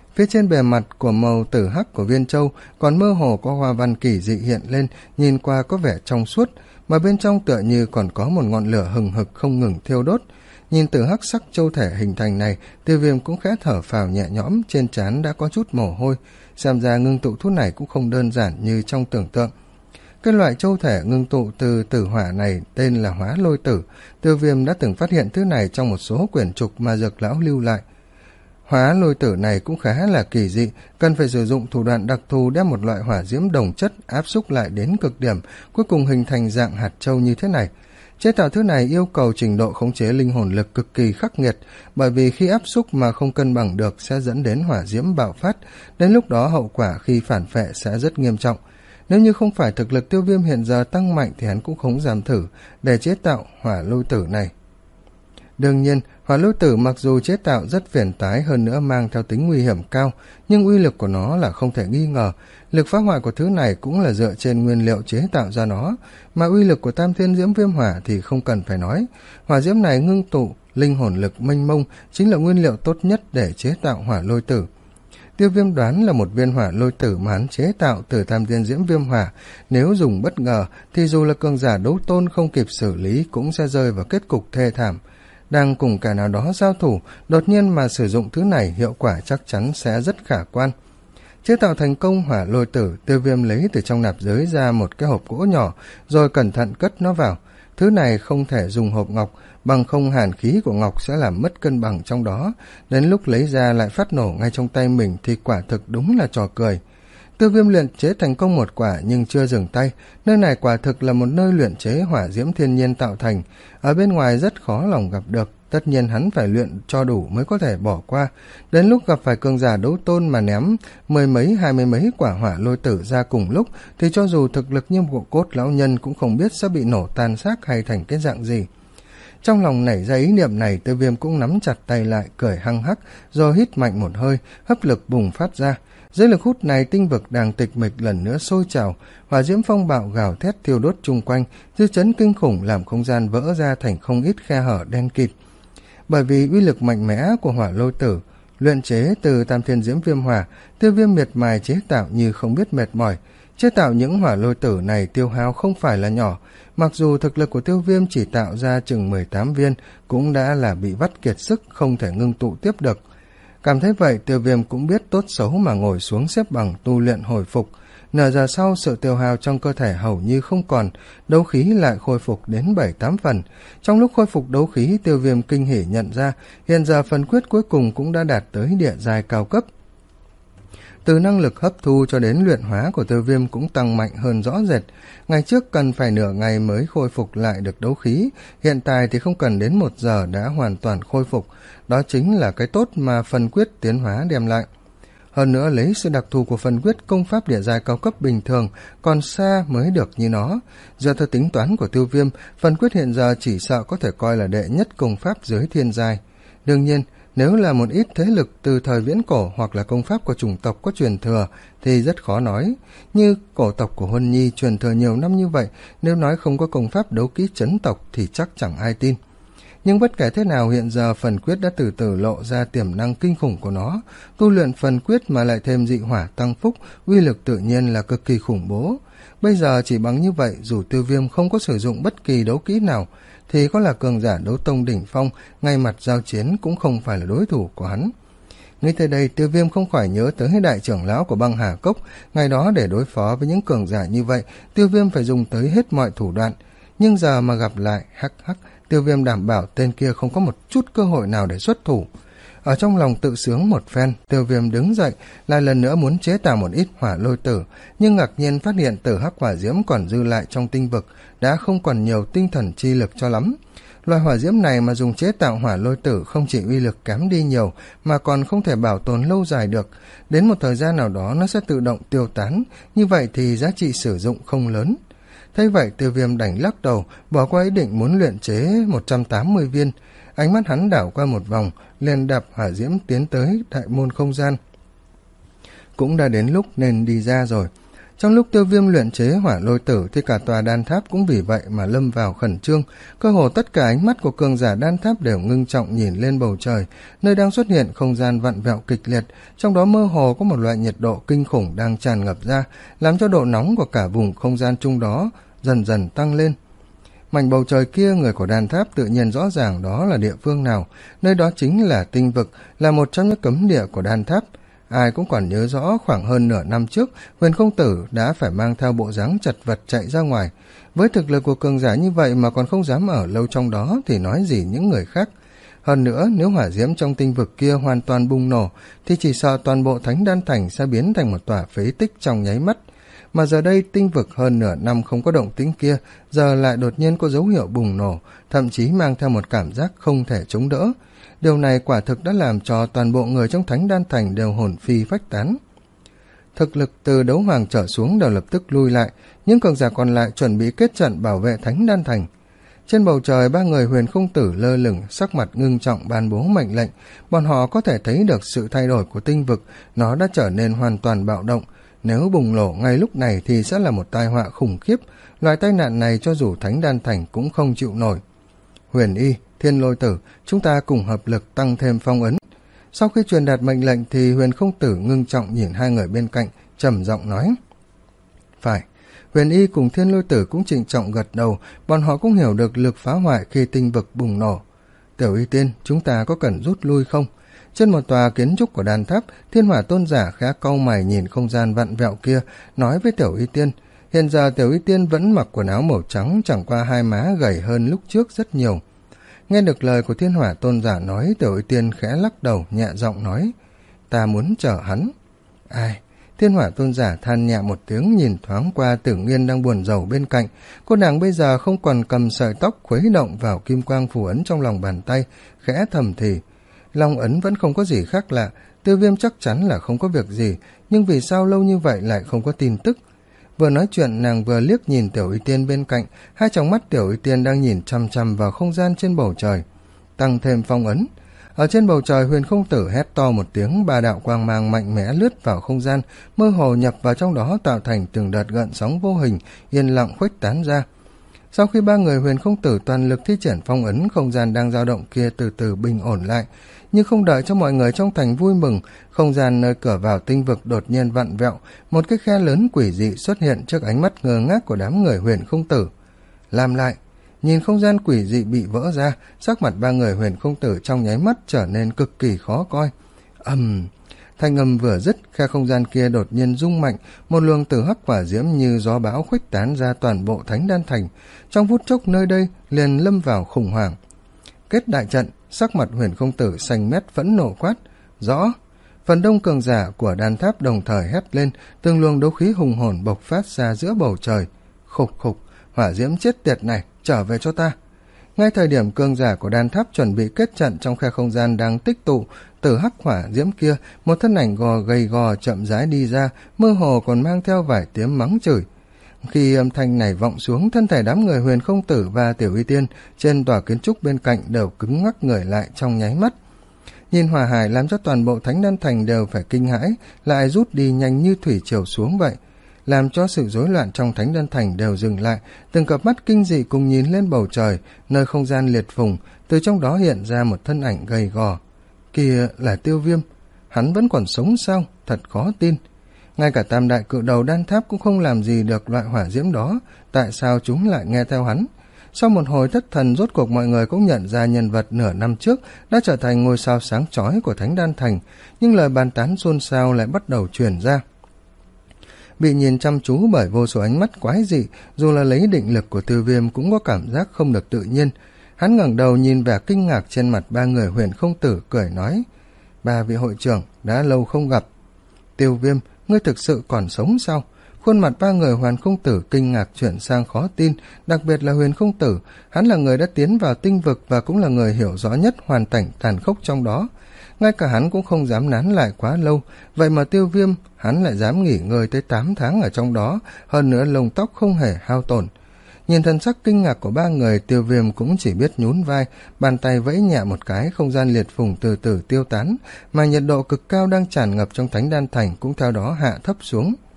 Phía trên bề mặt của màu tử hắc của viên châu còn mơ hồ có hoa văn kỳ dị hiện lên, nhìn qua có vẻ trong suốt, mà bên trong tựa như còn có một ngọn lửa hừng hực không ngừng thiêu đốt. Nhìn tử hắc sắc châu thể hình thành này, Tiêu Viêm cũng khẽ thở phào nhẹ nhõm, trên trán đã có chút mồ hôi. Xem ra ngưng tụ thuốc này cũng không đơn giản như trong tưởng tượng. Cái loại châu thể ngưng tụ từ tử hỏa này tên là Hóa Lôi Tử. Tiêu Viêm đã từng phát hiện thứ này trong một số quyển trục mà Dược lão lưu lại. Hóa Lôi Tử này cũng khá là kỳ dị, cần phải sử dụng thủ đoạn đặc thù đem một loại hỏa diễm đồng chất áp xúc lại đến cực điểm, cuối cùng hình thành dạng hạt châu như thế này. Chế tạo thứ này yêu cầu trình độ khống chế linh hồn lực cực kỳ khắc nghiệt, bởi vì khi áp xúc mà không cân bằng được sẽ dẫn đến hỏa diễm bạo phát, đến lúc đó hậu quả khi phản phệ sẽ rất nghiêm trọng. Nếu như không phải thực lực Tiêu Viêm hiện giờ tăng mạnh thì hắn cũng không dám thử để chế tạo hỏa lôi tử này. Đương nhiên, hỏa lôi tử mặc dù chế tạo rất phiền toái, hơn nữa mang theo tính nguy hiểm cao, nhưng uy lực của nó là không thể nghi ngờ. Lực phá hoại của thứ này cũng là dựa trên nguyên liệu chế tạo ra nó, mà uy lực của Tam Thiên Diễm Viêm Hỏa thì không cần phải nói. Hỏa diễm này ngưng tụ linh hồn lực mênh mông, chính là nguyên liệu tốt nhất để chế tạo hỏa lôi tử. Tiêu Viêm đoán là một viên hỏa lôi tử mà hắn chế tạo từ Tam Thiên Diễm Viêm Hỏa, nếu dùng bất ngờ thì dù là cường giả đấu tôn không kịp xử lý cũng sẽ rơi vào kết cục thê thảm. Đang cùng cả nào đó giao thủ, đột nhiên mà sử dụng thứ này, hiệu quả chắc chắn sẽ rất khả quan. Chế tạo thành công hỏa lôi tử, Tiêu Viêm lấy từ trong nạp giới ra một cái hộp gỗ nhỏ, rồi cẩn thận cất nó vào. Thứ này không thể dùng hộp ngọc, bằng không hàn khí của ngọc sẽ làm mất cân bằng trong đó, đến lúc lấy ra lại phát nổ ngay trong tay mình thì quả thực đúng là trò cười. Tiêu Viêm luyện chế thành công một quả nhưng chưa dừng tay, nơi này quả thực là một nơi luyện chế hỏa diễm thiên nhiên tạo thành, ở bên ngoài rất khó lòng gặp được, tất nhiên hắn phải luyện cho đủ mới có thể bỏ qua. Đến lúc gặp phải cường giả đấu tôn mà ném mười mấy hai mươi mấy quả hỏa lôi tử ra cùng lúc thì cho dù thực lực như một cốt lão nhân cũng không biết sẽ bị nổ tan xác hay thành cái dạng gì. Trong lòng nảy ra ý niệm này, Tiêu Viêm cũng nắm chặt tay lại, cười hăng hắc, rồi hít mạnh một hơi, hấp lực bùng phát ra. Dưới lực hút này, tinh vực đang tịch mịch lần nữa sôi trào, hỏa diễm phong bạo gào thét thiêu đốt chung quanh, dư chấn kinh khủng làm không gian vỡ ra thành không ít khe hở đen kịt. Bởi vì uy lực mạnh mẽ của hỏa lôi tử, luyện chế từ Tam Thiên Diễm Viêm Hỏa, Tiêu Viêm miệt mài chế tạo như không biết mệt mỏi. Chế tạo những hỏa lôi tử này tiêu hao không phải là nhỏ, mặc dù thực lực của Tiêu Viêm chỉ tạo ra chừng mười tám viên, cũng đã là bị vắt kiệt sức, không thể ngưng tụ tiếp được. Cảm thấy vậy, Tiêu Viêm cũng biết tốt xấu mà ngồi xuống xếp bằng tu luyện hồi phục. Nửa giờ sau, sự tiêu hao trong cơ thể hầu như không còn, đấu khí lại khôi phục đến bảy tám phần. Trong lúc khôi phục đấu khí, Tiêu Viêm kinh hỉ nhận ra, hiện giờ phần quyết cuối cùng cũng đã đạt tới địa giai cao cấp. Từ năng lực hấp thu cho đến luyện hóa của Tiêu Viêm cũng tăng mạnh hơn rõ rệt. Ngày trước cần phải nửa ngày mới khôi phục lại được đấu khí, hiện tại thì không cần đến một giờ đã hoàn toàn khôi phục. Đó chính là cái tốt mà phần quyết tiến hóa đem lại. Hơn nữa, lấy sự đặc thù của phần quyết, công pháp địa giai cao cấp bình thường còn xa mới được như nó. Do theo tính toán của Tiêu Viêm, phần quyết hiện giờ chỉ sợ có thể coi là đệ nhất công pháp dưới thiên giai. Đương nhiên, nếu là một ít thế lực từ thời viễn cổ hoặc là công pháp của chủng tộc có truyền thừa thì rất khó nói. Như cổ tộc của Huân Nhi truyền thừa nhiều năm như vậy, nếu nói không có công pháp đấu kỹ chấn tộc thì chắc chẳng ai tin. Nhưng bất kể thế nào, hiện giờ phần quyết đã từ từ lộ ra tiềm năng kinh khủng của nó. Tu luyện phần quyết mà lại thêm dị hỏa tăng phúc, uy lực tự nhiên là cực kỳ khủng bố. Bây giờ chỉ bằng như vậy, dù Tiêu Viêm không có sử dụng bất kỳ đấu kỹ nào, thì có là cường giả đấu tông đỉnh phong, ngay mặt giao chiến cũng không phải là đối thủ của hắn. Ngay tới đây, Tiêu Viêm không khỏi nhớ tới đại trưởng lão của Băng Hà Cốc. Ngày đó để đối phó với những cường giả như vậy, Tiêu Viêm phải dùng tới hết mọi thủ đoạn. Nhưng giờ mà gặp lại, hắc hắc, Tiêu Viêm đảm bảo tên kia không có một chút cơ hội nào để xuất thủ. Ở trong lòng tự sướng một phen, Tiêu Viêm đứng dậy, lại lần nữa muốn chế tạo một ít hỏa lôi tử, nhưng ngạc nhiên phát hiện tử hắc hỏa diễm còn dư lại trong tinh vực, đã không còn nhiều tinh thần chi lực cho lắm. Loại hỏa diễm này mà dùng chế tạo hỏa lôi tử không chỉ uy lực kém đi nhiều, mà còn không thể bảo tồn lâu dài được. Đến một thời gian nào đó nó sẽ tự động tiêu tán, như vậy thì giá trị sử dụng không lớn. Thấy vậy, Tiêu Viêm đành lắc đầu, bỏ qua ý định muốn luyện chế một trăm tám mươi viên. Ánh mắt hắn đảo qua một vòng, liền đạp hỏa diễm tiến tới đại môn không gian. Cũng đã đến lúc nên đi ra rồi. Trong lúc Tiêu Viêm luyện chế hỏa lôi tử thì cả tòa đan tháp cũng vì vậy mà lâm vào khẩn trương, cơ hồ tất cả ánh mắt của cường giả đan tháp đều ngưng trọng nhìn lên bầu trời, nơi đang xuất hiện không gian vặn vẹo kịch liệt, trong đó mơ hồ có một loại nhiệt độ kinh khủng đang tràn ngập ra, làm cho độ nóng của cả vùng không gian chung đó dần dần tăng lên. Mảnh bầu trời kia, người của đan tháp tự nhiên rõ ràng đó là địa phương nào, nơi đó chính là tinh vực, là một trong những cấm địa của đan tháp. Ai cũng còn nhớ rõ khoảng hơn nửa năm trước, Huyền Không Tử đã phải mang theo bộ dáng chật vật chạy ra ngoài. Với thực lực của cường giả như vậy mà còn không dám ở lâu trong đó thì nói gì những người khác. Hơn nữa, nếu hỏa diễm trong tinh vực kia hoàn toàn bùng nổ, thì chỉ sợ toàn bộ Thánh Đan Thành sẽ biến thành một tòa phế tích trong nháy mắt. Mà giờ đây tinh vực hơn nửa năm không có động tĩnh kia, giờ lại đột nhiên có dấu hiệu bùng nổ, thậm chí mang theo một cảm giác không thể chống đỡ. Điều này quả thực đã làm cho toàn bộ người trong Thánh Đan Thành đều hồn phi phách tán. Thực lực từ đấu hoàng trở xuống đều lập tức lui lại, những cường giả còn lại chuẩn bị kết trận bảo vệ Thánh Đan Thành. Trên bầu trời, ba người Huyền Không Tử lơ lửng, sắc mặt ngưng trọng ban bố mệnh lệnh. Bọn họ có thể thấy được sự thay đổi của tinh vực, nó đã trở nên hoàn toàn bạo động. Nếu bùng nổ ngay lúc này thì sẽ là một tai họa khủng khiếp, loại tai nạn này cho dù Thánh Đan Thành cũng không chịu nổi. Huyền Y, Thiên Lôi Tử, chúng ta cùng hợp lực tăng thêm phong ấn. Sau khi truyền đạt mệnh lệnh thì Huyền Không Tử ngưng trọng nhìn hai người bên cạnh, trầm giọng nói. Phải. Huyền Y cùng Thiên Lôi Tử cũng trịnh trọng gật đầu, bọn họ cũng hiểu được lực phá hoại khi tinh vực bùng nổ. Tiểu Y Tiên, chúng ta có cần rút lui không? Trên một tòa kiến trúc của đan tháp, Thiên Hỏa Tôn giả khẽ cau mày nhìn không gian vặn vẹo kia, nói với Tiểu Y Tiên. Hiện giờ Tiểu Y Tiên vẫn mặc quần áo màu trắng, chẳng qua hai má gầy hơn lúc trước rất nhiều. Nghe được lời của Thiên Hỏa Tôn giả nói, Tiểu Y Tiên khẽ lắc đầu, nhẹ giọng nói. Ta muốn chở hắn. Ai? Thiên Hỏa Tôn giả than nhẹ một tiếng, nhìn thoáng qua Tử Nghiên đang buồn rầu bên cạnh. Cô nàng bây giờ không còn cầm sợi tóc khuấy động vào kim quang phù ấn trong lòng bàn tay, khẽ thầm thì. Long ấn vẫn không có gì khác lạ, Tiêu Viêm chắc chắn là không có việc gì, nhưng vì sao lâu như vậy lại không có tin tức? Vừa nói chuyện, nàng vừa liếc nhìn Tiểu Y Tiên bên cạnh, hai tròng mắt Tiểu Y Tiên đang nhìn chăm chăm vào không gian trên bầu trời. Tăng thêm phong ấn. Ở trên bầu trời, Huyền Không Tử hét to một tiếng, ba đạo quang mang mạnh mẽ lướt vào không gian, mơ hồ nhập vào trong đó tạo thành từng đợt gợn sóng vô hình, yên lặng khuếch tán ra. Sau khi ba người Huyền Không Tử toàn lực thi triển phong ấn, không gian đang dao động kia từ từ bình ổn lại. Nhưng không đợi cho mọi người trong thành vui mừng, không gian nơi cửa vào tinh vực đột nhiên vặn vẹo, một cái khe lớn quỷ dị xuất hiện trước ánh mắt ngơ ngác của đám người Huyền Không Tử. Làm lại, nhìn không gian quỷ dị bị vỡ ra, sắc mặt ba người Huyền Không Tử trong nháy mắt trở nên cực kỳ khó coi. Ầm, um, thanh âm vừa dứt, khe không gian kia đột nhiên rung mạnh, một luồng tử hắc hỏa diễm như gió bão khuếch tán ra toàn bộ Thánh Đan Thành. Trong phút chốc nơi đây liền lâm vào khủng hoảng. Kết đại trận, sắc mặt Huyền Không Tử xanh mét phẫn nộ quát. Rõ. Phần đông cường giả của đan tháp đồng thời hét lên, từng luồng đấu khí hùng hồn bộc phát ra giữa bầu trời. Khục khục, hỏa diễm chết tiệt này, trở về cho ta. Ngay thời điểm cường giả của đan tháp chuẩn bị kết trận trong khe không gian đang tích tụ, từ hắc hỏa diễm kia, một thân ảnh gò gầy gò chậm rãi đi ra, mơ hồ còn mang theo vài tiếng mắng chửi. Khi âm thanh này vọng xuống, thân thể đám người Huyền Không Tử và Tiểu Y Tiên trên tòa kiến trúc bên cạnh đều cứng ngắc người lại trong nháy mắt. Nhìn hỏa hải làm cho toàn bộ Thánh Đan Thành đều phải kinh hãi, lại rút đi nhanh như thủy triều xuống vậy, làm cho sự rối loạn trong Thánh Đan Thành đều dừng lại. Từng cặp mắt kinh dị cùng nhìn lên bầu trời, nơi không gian liệt phùng, từ trong đó hiện ra một thân ảnh gầy gò. Kìa, là Tiêu Viêm, hắn vẫn còn sống sao? Thật khó tin. Ngay cả tam đại cự đầu đan tháp cũng không làm gì được loại hỏa diễm đó, tại sao chúng lại nghe theo hắn? Sau một hồi thất thần, rốt cuộc mọi người cũng nhận ra nhân vật nửa năm trước đã trở thành ngôi sao sáng chói của Thánh Đan Thành, nhưng lời bàn tán xôn xao lại bắt đầu truyền ra. Bị nhìn chăm chú bởi vô số ánh mắt quái dị, dù là lấy định lực của Tiêu Viêm cũng có cảm giác không được tự nhiên. Hắn ngẩng đầu nhìn vẻ kinh ngạc trên mặt ba người Huyền Không Tử, cười nói. Ba vị hội trưởng, đã lâu không gặp. Tiêu Viêm, ngươi thực sự còn sống sao? Khuôn mặt ba người Huyền Không Tử kinh ngạc chuyển sang khó tin, đặc biệt là Huyền Không Tử, hắn là người đã tiến vào tinh vực và cũng là người hiểu rõ nhất hoàn cảnh tàn khốc trong đó. Ngay cả hắn cũng không dám nán lại quá lâu, vậy mà Tiêu Viêm, hắn lại dám nghỉ ngơi tới tám tháng ở trong đó, hơn nữa lông tóc không hề hao tổn. Nhìn thần sắc kinh ngạc của ba người, Tiêu Viêm cũng chỉ biết nhún vai, bàn tay vẫy nhẹ một cái, không gian liệt phùng từ từ tiêu tán, mà nhiệt độ cực cao đang tràn ngập trong Thánh Đan Thành cũng theo đó hạ thấp xuống.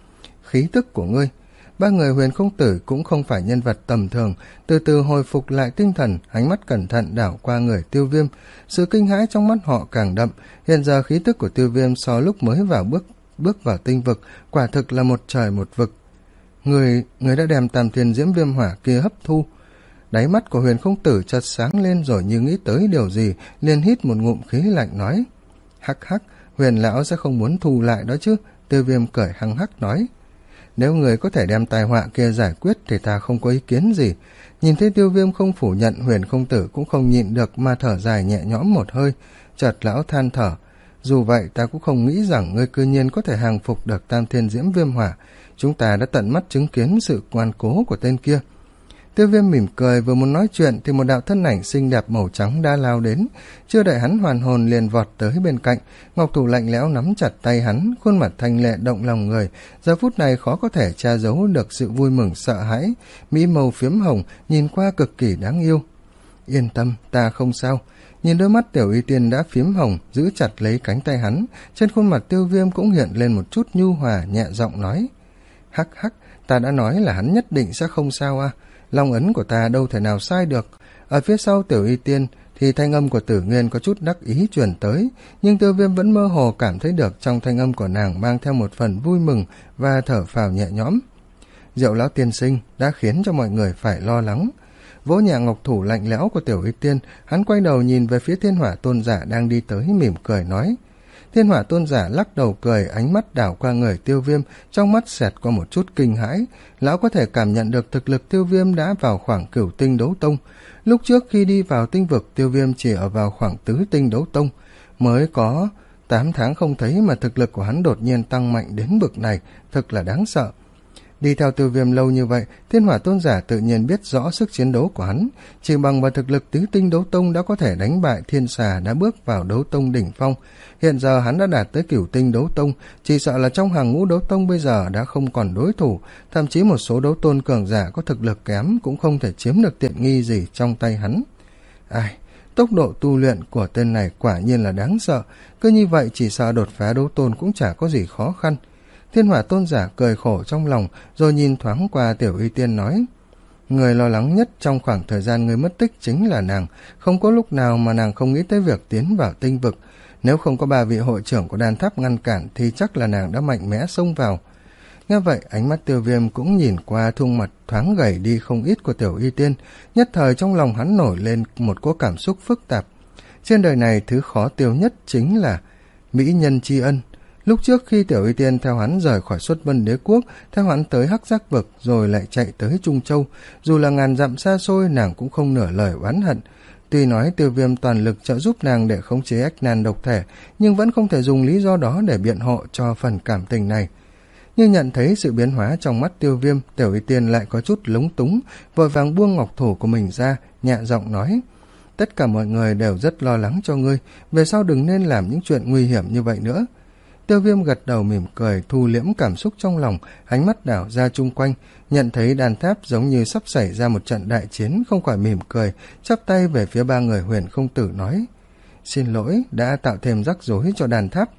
khí tức của ngươi. Ba người Huyền Không Tử cũng không phải nhân vật tầm thường, từ từ hồi phục lại tinh thần, ánh mắt cẩn thận đảo qua người Tiêu Viêm. Sự kinh hãi trong mắt họ càng đậm, hiện giờ khí tức của Tiêu Viêm so lúc mới vào bước bước vào tinh vực, quả thực là một trời một vực. Người, người đã đem Tam Thiên Diễm Viêm Hỏa kia hấp thu. Đáy mắt của Huyền Không Tử chợt sáng lên, rồi như nghĩ tới điều gì, liền hít một ngụm khí lạnh nói: Hắc hắc, Huyền lão sẽ không muốn thu lại đó chứ? Tiêu Viêm cười hăng hắc nói: Nếu người có thể đem tai họa kia giải quyết thì ta không có ý kiến gì. Nhìn thấy Tiêu Viêm không phủ nhận, Huyền Không Tử cũng không nhịn được mà thở dài nhẹ nhõm một hơi. Chợt lão than thở: Dù vậy ta cũng không nghĩ rằng ngươi cư nhiên có thể hàng phục được Tam Thiên Diễm Viêm Hỏa. Chúng ta đã tận mắt chứng kiến sự ngoan cố của tên kia. Tiêu Viêm mỉm cười, vừa muốn nói chuyện thì một đạo thân ảnh xinh đẹp màu trắng đã lao đến. Chưa đợi hắn hoàn hồn liền vọt tới bên cạnh, ngọc thủ lạnh lẽo nắm chặt tay hắn, khuôn mặt thanh lệ động lòng người. Giờ phút này khó có thể che giấu được sự vui mừng sợ hãi, mỹ màu phiếm hồng nhìn qua cực kỳ đáng yêu. Yên tâm, ta không sao. Nhìn đôi mắt Tiểu Y Tiên đã phiếm hồng, giữ chặt lấy cánh tay hắn, trên khuôn mặt Tiêu Viêm cũng hiện lên một chút nhu hòa, nhẹ giọng nói: Hắc hắc, ta đã nói là hắn nhất định sẽ không sao à. Long ấn của ta đâu thể nào sai được. Ở phía sau Tiểu Y Tiên thì thanh âm của Tử Nguyên có chút đắc ý truyền tới, nhưng Tiêu Viêm vẫn mơ hồ cảm thấy được trong thanh âm của nàng mang theo một phần vui mừng và thở phào nhẹ nhõm. Diệu lão tiên sinh đã khiến cho mọi người phải lo lắng. Vỗ nhẹ ngọc thủ lạnh lẽo của Tiểu Y Tiên, hắn quay đầu nhìn về phía Thiên Hỏa Tôn giả đang đi tới, mỉm cười nói. Thiên Hỏa Tôn giả lắc đầu cười, ánh mắt đảo qua người Tiêu Viêm, trong mắt xẹt qua một chút kinh hãi. Lão có thể cảm nhận được thực lực Tiêu Viêm đã vào khoảng cửu tinh đấu tông. Lúc trước khi đi vào tinh vực, Tiêu Viêm chỉ ở vào khoảng tứ tinh đấu tông. Mới có tám tháng không thấy mà thực lực của hắn đột nhiên tăng mạnh đến bực này, thực là đáng sợ. Đi theo Tiêu Viêm lâu như vậy, Thiên Hỏa Tôn giả tự nhiên biết rõ sức chiến đấu của hắn. Chỉ bằng vào thực lực tứ tinh đấu tông đã có thể đánh bại Thiên Xà đã bước vào đấu tông đỉnh phong. Hiện giờ hắn đã đạt tới cửu tinh đấu tông, chỉ sợ là trong hàng ngũ đấu tông bây giờ đã không còn đối thủ, thậm chí một số đấu tôn cường giả có thực lực kém cũng không thể chiếm được tiện nghi gì trong tay hắn. Ai, tốc độ tu luyện của tên này quả nhiên là đáng sợ, cứ như vậy chỉ sợ đột phá đấu tôn cũng chả có gì khó khăn. Thiên Hỏa Tôn giả cười khổ trong lòng, rồi nhìn thoáng qua Tiểu Y Tiên nói: Người lo lắng nhất trong khoảng thời gian người mất tích chính là nàng, không có lúc nào mà nàng không nghĩ tới việc tiến vào tinh vực. Nếu không có ba vị hội trưởng của đan tháp ngăn cản thì chắc là nàng đã mạnh mẽ xông vào. Nghe vậy, ánh mắt Tiêu Viêm cũng nhìn qua khuôn mặt thoáng gầy đi không ít của Tiểu Y Tiên, nhất thời trong lòng hắn nổi lên một cỗ cảm xúc phức tạp. Trên đời này thứ khó tiêu nhất chính là mỹ nhân tri ân. Lúc trước khi Tiểu Y Tiên theo hắn rời khỏi Xuất Vân Đế Quốc, theo hắn tới Hắc Giác Vực rồi lại chạy tới Trung Châu, dù là ngàn dặm xa xôi nàng cũng không nửa lời oán hận. Tuy nói Tiêu Viêm toàn lực trợ giúp nàng để khống chế ách nan độc thể, nhưng vẫn không thể dùng lý do đó để biện hộ cho phần cảm tình này. Nhưng nhận thấy sự biến hóa trong mắt Tiêu Viêm, Tiểu Y Tiên lại có chút lúng túng, vội vàng buông ngọc thủ của mình ra, nhẹ giọng nói: Tất cả mọi người đều rất lo lắng cho ngươi, về sau đừng nên làm những chuyện nguy hiểm như vậy nữa. Tiêu Viêm gật đầu mỉm cười, thu liễm cảm xúc trong lòng, ánh mắt đảo ra chung quanh, nhận thấy đàn tháp giống như sắp xảy ra một trận đại chiến, không khỏi mỉm cười, chắp tay về phía ba người Huyền Không Tử nói: Xin lỗi, đã tạo thêm rắc rối cho đàn tháp.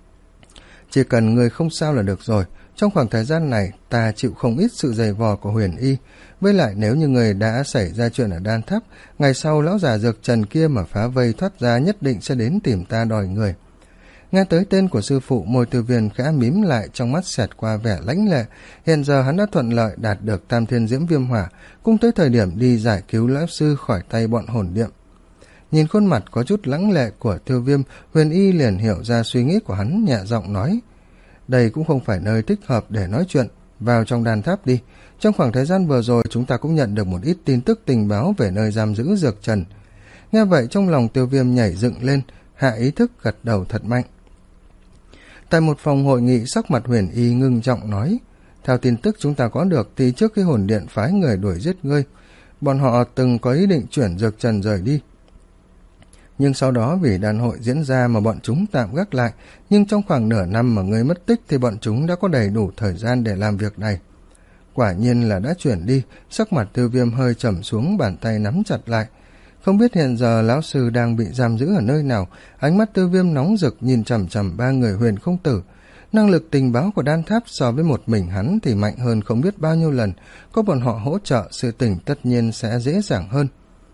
Chỉ cần người không sao là được rồi, trong khoảng thời gian này ta chịu không ít sự dày vò của Huyền Y, với lại nếu như người đã xảy ra chuyện ở đan tháp, ngày sau lão già dược trần kia mà phá vây thoát ra nhất định sẽ đến tìm ta đòi người. Nghe tới tên của sư phụ, môi Tiêu Viêm khẽ mím lại, trong mắt xẹt qua vẻ lãnh lệ. Hiện giờ hắn đã thuận lợi đạt được Tam Thiên Diễm Viêm Hỏa, cũng tới thời điểm đi giải cứu lão sư khỏi tay bọn hồn điệm. Nhìn khuôn mặt có chút lãnh lệ của Tiêu Viêm, Huyền Y liền hiểu ra suy nghĩ của hắn, nhẹ giọng nói: Đây cũng không phải nơi thích hợp để nói chuyện, vào trong đàn tháp đi. Trong khoảng thời gian vừa rồi chúng ta cũng nhận được một ít tin tức tình báo về nơi giam giữ dược trần. Nghe vậy trong lòng Tiêu Viêm nhảy dựng lên, hạ ý thức gật đầu thật mạnh. Tại một phòng hội nghị, sắc mặt Huyền Y ngưng trọng nói: Theo tin tức chúng ta có được thì trước khi hồn điện phái người đuổi giết ngươi, bọn họ từng có ý định chuyển dược trần rời đi. Nhưng sau đó vì đàn hội diễn ra mà bọn chúng tạm gác lại, nhưng trong khoảng nửa năm mà ngươi mất tích thì bọn chúng đã có đầy đủ thời gian để làm việc này. Quả nhiên là đã chuyển đi. Sắc mặt Tiêu Viêm hơi trầm xuống, bàn tay nắm chặt lại. Không biết hiện giờ lão sư đang bị giam giữ ở nơi nào. Ánh mắt Tiêu Viêm nóng rực nhìn chằm chằm ba người Huyền Không Tử. Năng lực tình báo của đan tháp so với một mình hắn thì mạnh hơn không biết bao nhiêu lần, có bọn họ hỗ trợ sự tình tất nhiên sẽ dễ dàng hơn.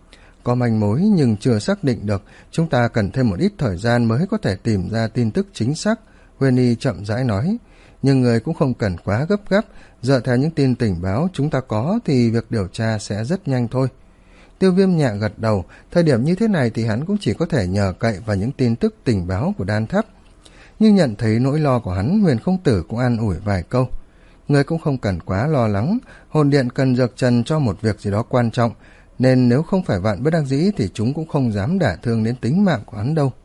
Có manh mối nhưng chưa xác định được, chúng ta cần thêm một ít thời gian mới có thể tìm ra tin tức chính xác, Winnie chậm rãi nói. Nhưng người cũng không cần quá gấp gáp, dựa theo những tin tình báo chúng ta có thì việc điều tra sẽ rất nhanh thôi. Tiêu Viêm nhẹ gật đầu, thời điểm như thế này thì hắn cũng chỉ có thể nhờ cậy vào những tin tức tình báo của đan tháp. Nhưng nhận thấy nỗi lo của hắn, Huyền Không Tử cũng an ủi vài câu. Người cũng không cần quá lo lắng, hồn điện cần dược trần cho một việc gì đó quan trọng, nên nếu không phải vạn bất đắc dĩ thì chúng cũng không dám đả thương đến tính mạng của hắn đâu.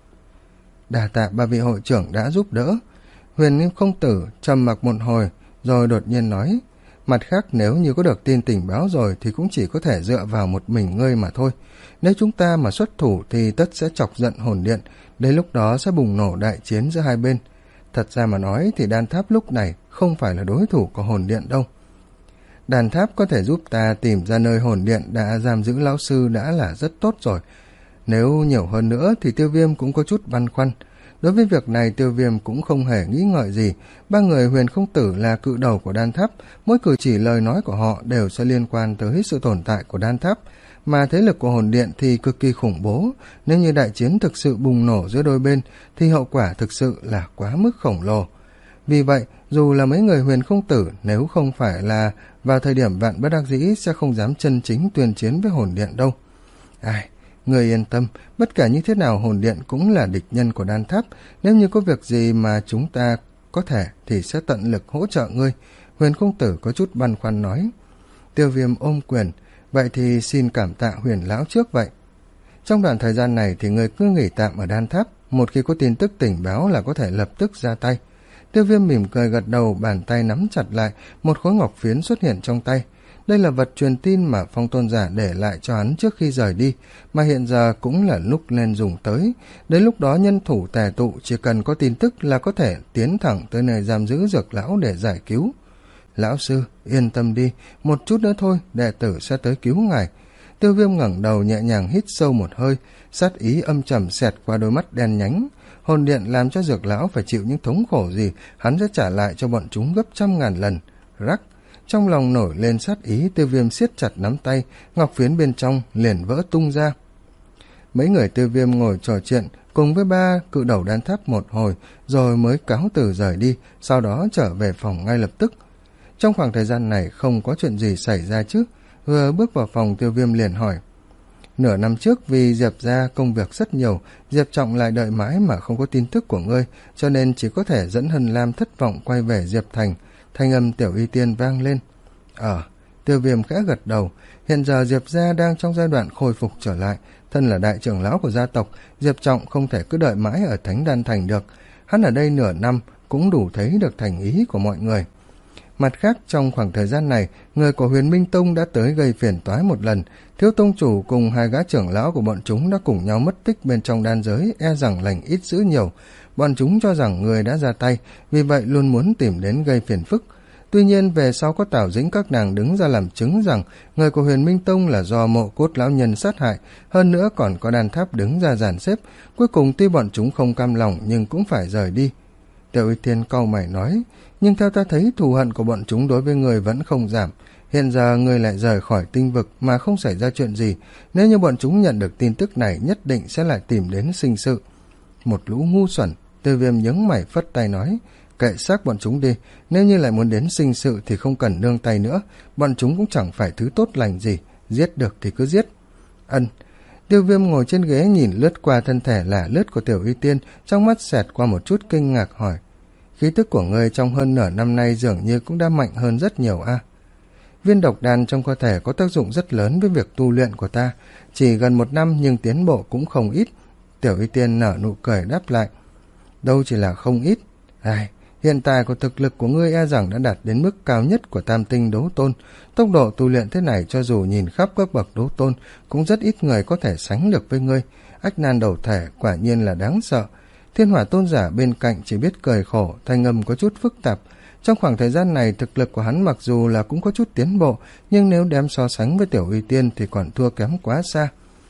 Đà tạ ba vị hội trưởng đã giúp đỡ. Huyền Không Tử trầm mặc một hồi, rồi đột nhiên nói, mặt khác nếu như có được tin tình báo rồi thì cũng chỉ có thể dựa vào một mình ngươi mà thôi. Nếu chúng ta mà xuất thủ thì tất sẽ chọc giận hồn điện, đến lúc đó sẽ bùng nổ đại chiến giữa hai bên. Thật ra mà nói thì đan tháp lúc này không phải là đối thủ của hồn điện đâu. Đàn tháp có thể giúp ta tìm ra nơi hồn điện đã giam giữ lão sư đã là rất tốt rồi. Nếu nhiều hơn nữa thì Tiêu Viêm cũng có chút băn khoăn. Đối với việc này Tiêu Viêm cũng không hề nghĩ ngợi gì. Ba người Huyền Không Tử là cự đầu của đan tháp, mỗi cử chỉ lời nói của họ đều sẽ liên quan tới sự tồn tại của đan tháp. Mà thế lực của hồn điện thì cực kỳ khủng bố. Nếu như đại chiến thực sự bùng nổ giữa đôi bên thì hậu quả thực sự là quá mức khổng lồ. Vì vậy, dù là mấy người Huyền Không Tử, nếu không phải là vào thời điểm vạn bất đắc dĩ sẽ không dám chân chính tuyên chiến với hồn điện đâu. Ai, người yên tâm, bất kể như thế nào hồn điện cũng là địch nhân của đan tháp, nếu như có việc gì mà chúng ta có thể thì sẽ tận lực hỗ trợ ngươi. Huyền Không Tử có chút băn khoăn nói. Tiêu Viêm ôm quyền, vậy thì xin cảm tạ Huyền lão trước vậy. Trong đoạn thời gian này thì người cứ nghỉ tạm ở đan tháp, một khi có tin tức tình báo là có thể lập tức ra tay. Tiêu Viêm mỉm cười gật đầu, bàn tay nắm chặt lại, một khối ngọc phiến xuất hiện trong tay. Đây là vật truyền tin mà Phong Tôn Giả để lại cho hắn trước khi rời đi, mà hiện giờ cũng là lúc nên dùng tới. Đến lúc đó nhân thủ tề tụ, chỉ cần có tin tức là có thể tiến thẳng tới nơi giam giữ Dược lão để giải cứu. Lão sư, yên tâm đi, một chút nữa thôi, đệ tử sẽ tới cứu ngài. Tiêu Viêm ngẩng đầu nhẹ nhàng hít sâu một hơi, sát ý âm trầm xẹt qua đôi mắt đen nhánh. Hồn điện làm cho Dược lão phải chịu những thống khổ gì, hắn sẽ trả lại cho bọn chúng gấp trăm ngàn lần. Rắc, trong lòng nổi lên sát ý, Tiêu Viêm siết chặt nắm tay, ngọc phiến bên trong liền vỡ tung ra. Mấy người Tiêu Viêm ngồi trò chuyện cùng với ba cự đầu đan tháp một hồi, rồi mới cáo từ rời đi, sau đó trở về phòng ngay lập tức. Trong khoảng thời gian này không có chuyện gì xảy ra chứ. Vừa bước vào phòng, Tiêu Viêm liền hỏi. Nửa năm trước vì Diệp ra công việc rất nhiều, Diệp Trọng lại đợi mãi mà không có tin tức của ngươi, cho nên chỉ có thể dẫn Hân Lam thất vọng quay về Diệp Thành. Thanh âm Tiểu Y Tiên vang lên. Ờ, Tiêu Viêm khẽ gật đầu. Hiện giờ Diệp gia đang trong giai đoạn khôi phục trở lại. Thân là đại trưởng lão của gia tộc, Diệp Trọng không thể cứ đợi mãi ở Thánh Đan Thành được. Hắn ở đây nửa năm cũng đủ thấy được thành ý của mọi người. Mặt khác, trong khoảng thời gian này, người của Huyền Minh Tông đã tới gây phiền toái một lần. Thiếu tông chủ cùng hai gã trưởng lão của bọn chúng đã cùng nhau mất tích bên trong đan giới, e rằng lành ít dữ nhiều. Bọn chúng cho rằng người đã ra tay, vì vậy luôn muốn tìm đến gây phiền phức. Tuy nhiên, về sau có Tào Dĩnh các nàng đứng ra làm chứng rằng người của Huyền Minh Tông là do Mộ Cốt lão nhân sát hại, hơn nữa còn có đan tháp đứng ra dàn xếp. Cuối cùng tuy bọn chúng không cam lòng nhưng cũng phải rời đi. Tiểu Y Tiên cau mày nói, nhưng theo ta thấy thù hận của bọn chúng đối với người vẫn không giảm. Hiện giờ người lại rời khỏi tinh vực mà không xảy ra chuyện gì, nếu như bọn chúng nhận được tin tức này nhất định sẽ lại tìm đến sinh sự. Một lũ ngu xuẩn. Tiêu Viêm nhướng mày phất tay nói, kệ xác bọn chúng đi, nếu như lại muốn đến sinh sự thì không cần nương tay nữa, bọn chúng cũng chẳng phải thứ tốt lành gì, giết được thì cứ giết. Ân. Tiêu Viêm ngồi trên ghế nhìn lướt qua thân thể lả lướt của Tiểu Y Tiên, trong mắt xẹt qua một chút kinh ngạc hỏi, khí tức của ngươi trong hơn nửa năm nay dường như cũng đã mạnh hơn rất nhiều a. À? Viên độc đan trong cơ thể có tác dụng rất lớn với việc tu luyện của ta, chỉ gần một năm nhưng tiến bộ cũng không ít. Tiểu Y Tiên nở nụ cười đáp lại, đâu chỉ là không ít. Ai, hiện tại của thực lực của ngươi e rằng đã đạt đến mức cao nhất của tam tinh đấu tôn. Tốc độ tu luyện thế này cho dù nhìn khắp các bậc đấu tôn cũng rất ít người có thể sánh được với ngươi. Ách nan đầu thể quả nhiên là đáng sợ. Thiên Hỏa Tôn giả bên cạnh chỉ biết cười khổ, thanh âm có chút phức tạp. Trong khoảng thời gian này thực lực của hắn mặc dù là cũng có chút tiến bộ, nhưng nếu đem so sánh với Tiểu Y Tiên thì còn thua kém quá xa.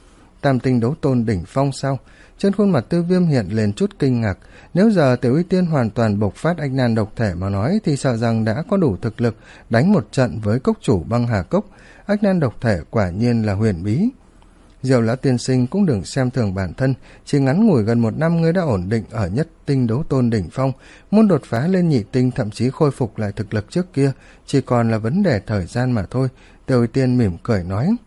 tam tinh đấu tôn đỉnh phong sao? Trên khuôn mặt Tiêu Viêm hiện lên chút kinh ngạc. Nếu giờ Tiểu Y Tiên hoàn toàn bộc phát ách nan độc thể mà nói thì sợ rằng đã có đủ thực lực đánh một trận với cốc chủ băng hà cốc. Ách nan độc thể quả nhiên là huyền bí. Diệu lão tiên sinh cũng đừng xem thường bản thân, chỉ ngắn ngủi gần một năm ngươi đã ổn định ở nhất tinh đấu tôn đỉnh phong, muốn đột phá lên nhị tinh thậm chí khôi phục lại thực lực trước kia, chỉ còn là vấn đề thời gian mà thôi. Tiểu Y Tiên mỉm cười nói.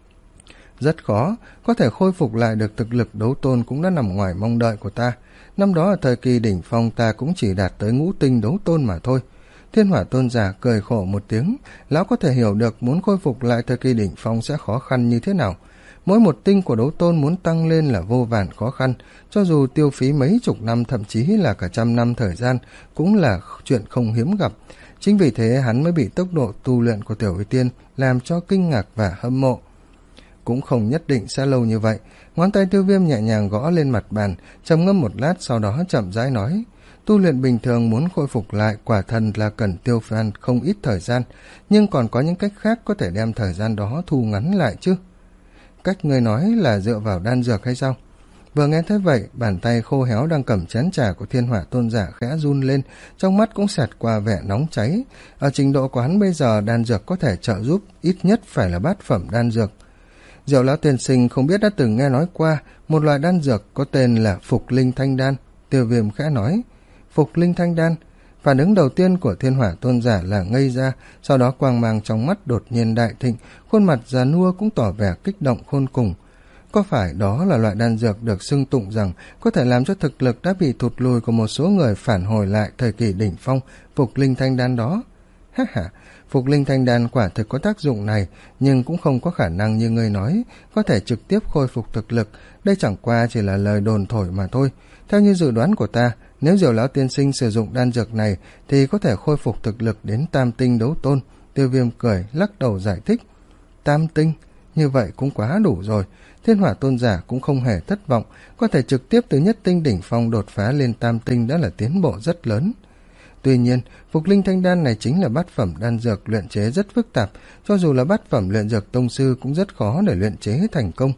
Rất khó, có thể khôi phục lại được thực lực đấu tôn cũng đã nằm ngoài mong đợi của ta. Năm đó ở thời kỳ đỉnh phong ta cũng chỉ đạt tới ngũ tinh đấu tôn mà thôi. Thiên Hỏa tôn giả cười khổ một tiếng, lão có thể hiểu được muốn khôi phục lại thời kỳ đỉnh phong sẽ khó khăn như thế nào. Mỗi một tinh của đấu tôn muốn tăng lên là vô vàn khó khăn, cho dù tiêu phí mấy chục năm thậm chí là cả trăm năm thời gian cũng là chuyện không hiếm gặp. Chính vì thế hắn mới bị tốc độ tu luyện của Tiểu Y Tiên làm cho kinh ngạc và hâm mộ. Cũng không nhất định sẽ lâu như vậy. Ngón tay Tiêu Viêm nhẹ nhàng gõ lên mặt bàn, trầm ngâm một lát sau đó chậm rãi nói. Tu luyện bình thường muốn khôi phục lại quả thần là cần tiêu phan không ít thời gian, nhưng còn có những cách khác có thể đem thời gian đó thu ngắn lại chứ. Cách ngươi nói là dựa vào đan dược hay sao? Vừa nghe thấy vậy, bàn tay khô héo đang cầm chén trà của Thiên Hỏa tôn giả khẽ run lên, trong mắt cũng xẹt qua vẻ nóng cháy. Ở trình độ của hắn bây giờ, đan dược có thể trợ giúp ít nhất phải là bát phẩm đan dược. Diệu lão tiên sinh không biết đã từng nghe nói qua một loại đan dược có tên là Phục Linh Thanh Đan. Tiêu Viêm khẽ nói. Phục Linh Thanh Đan. Phản ứng đầu tiên của Thiên Hỏa tôn giả là ngây ra, sau đó quang mang trong mắt đột nhiên đại thịnh, khuôn mặt già nua cũng tỏ vẻ kích động khôn cùng. Có phải đó là loại đan dược được xưng tụng rằng có thể làm cho thực lực đã bị thụt lùi của một số người phản hồi lại thời kỳ đỉnh phong, Phục Linh Thanh Đan đó? Ha ha, Phục Linh Thanh Đan quả thực có tác dụng này, nhưng cũng không có khả năng như ngươi nói, có thể trực tiếp khôi phục thực lực, đây chẳng qua chỉ là lời đồn thổi mà thôi. Theo như dự đoán của ta, nếu Diệu lão tiên sinh sử dụng đan dược này thì có thể khôi phục thực lực đến tam tinh đấu tôn. Tiêu Viêm cười, lắc đầu giải thích. Tam tinh? Như vậy cũng quá đủ rồi. Thiên Hỏa tôn giả cũng không hề thất vọng, có thể trực tiếp từ nhất tinh đỉnh phong đột phá lên tam tinh đã là tiến bộ rất lớn. Tuy nhiên, Phục Linh Thanh Đan này chính là bát phẩm đan dược luyện chế rất phức tạp, cho dù là bát phẩm luyện dược tông sư cũng rất khó để luyện chế thành công.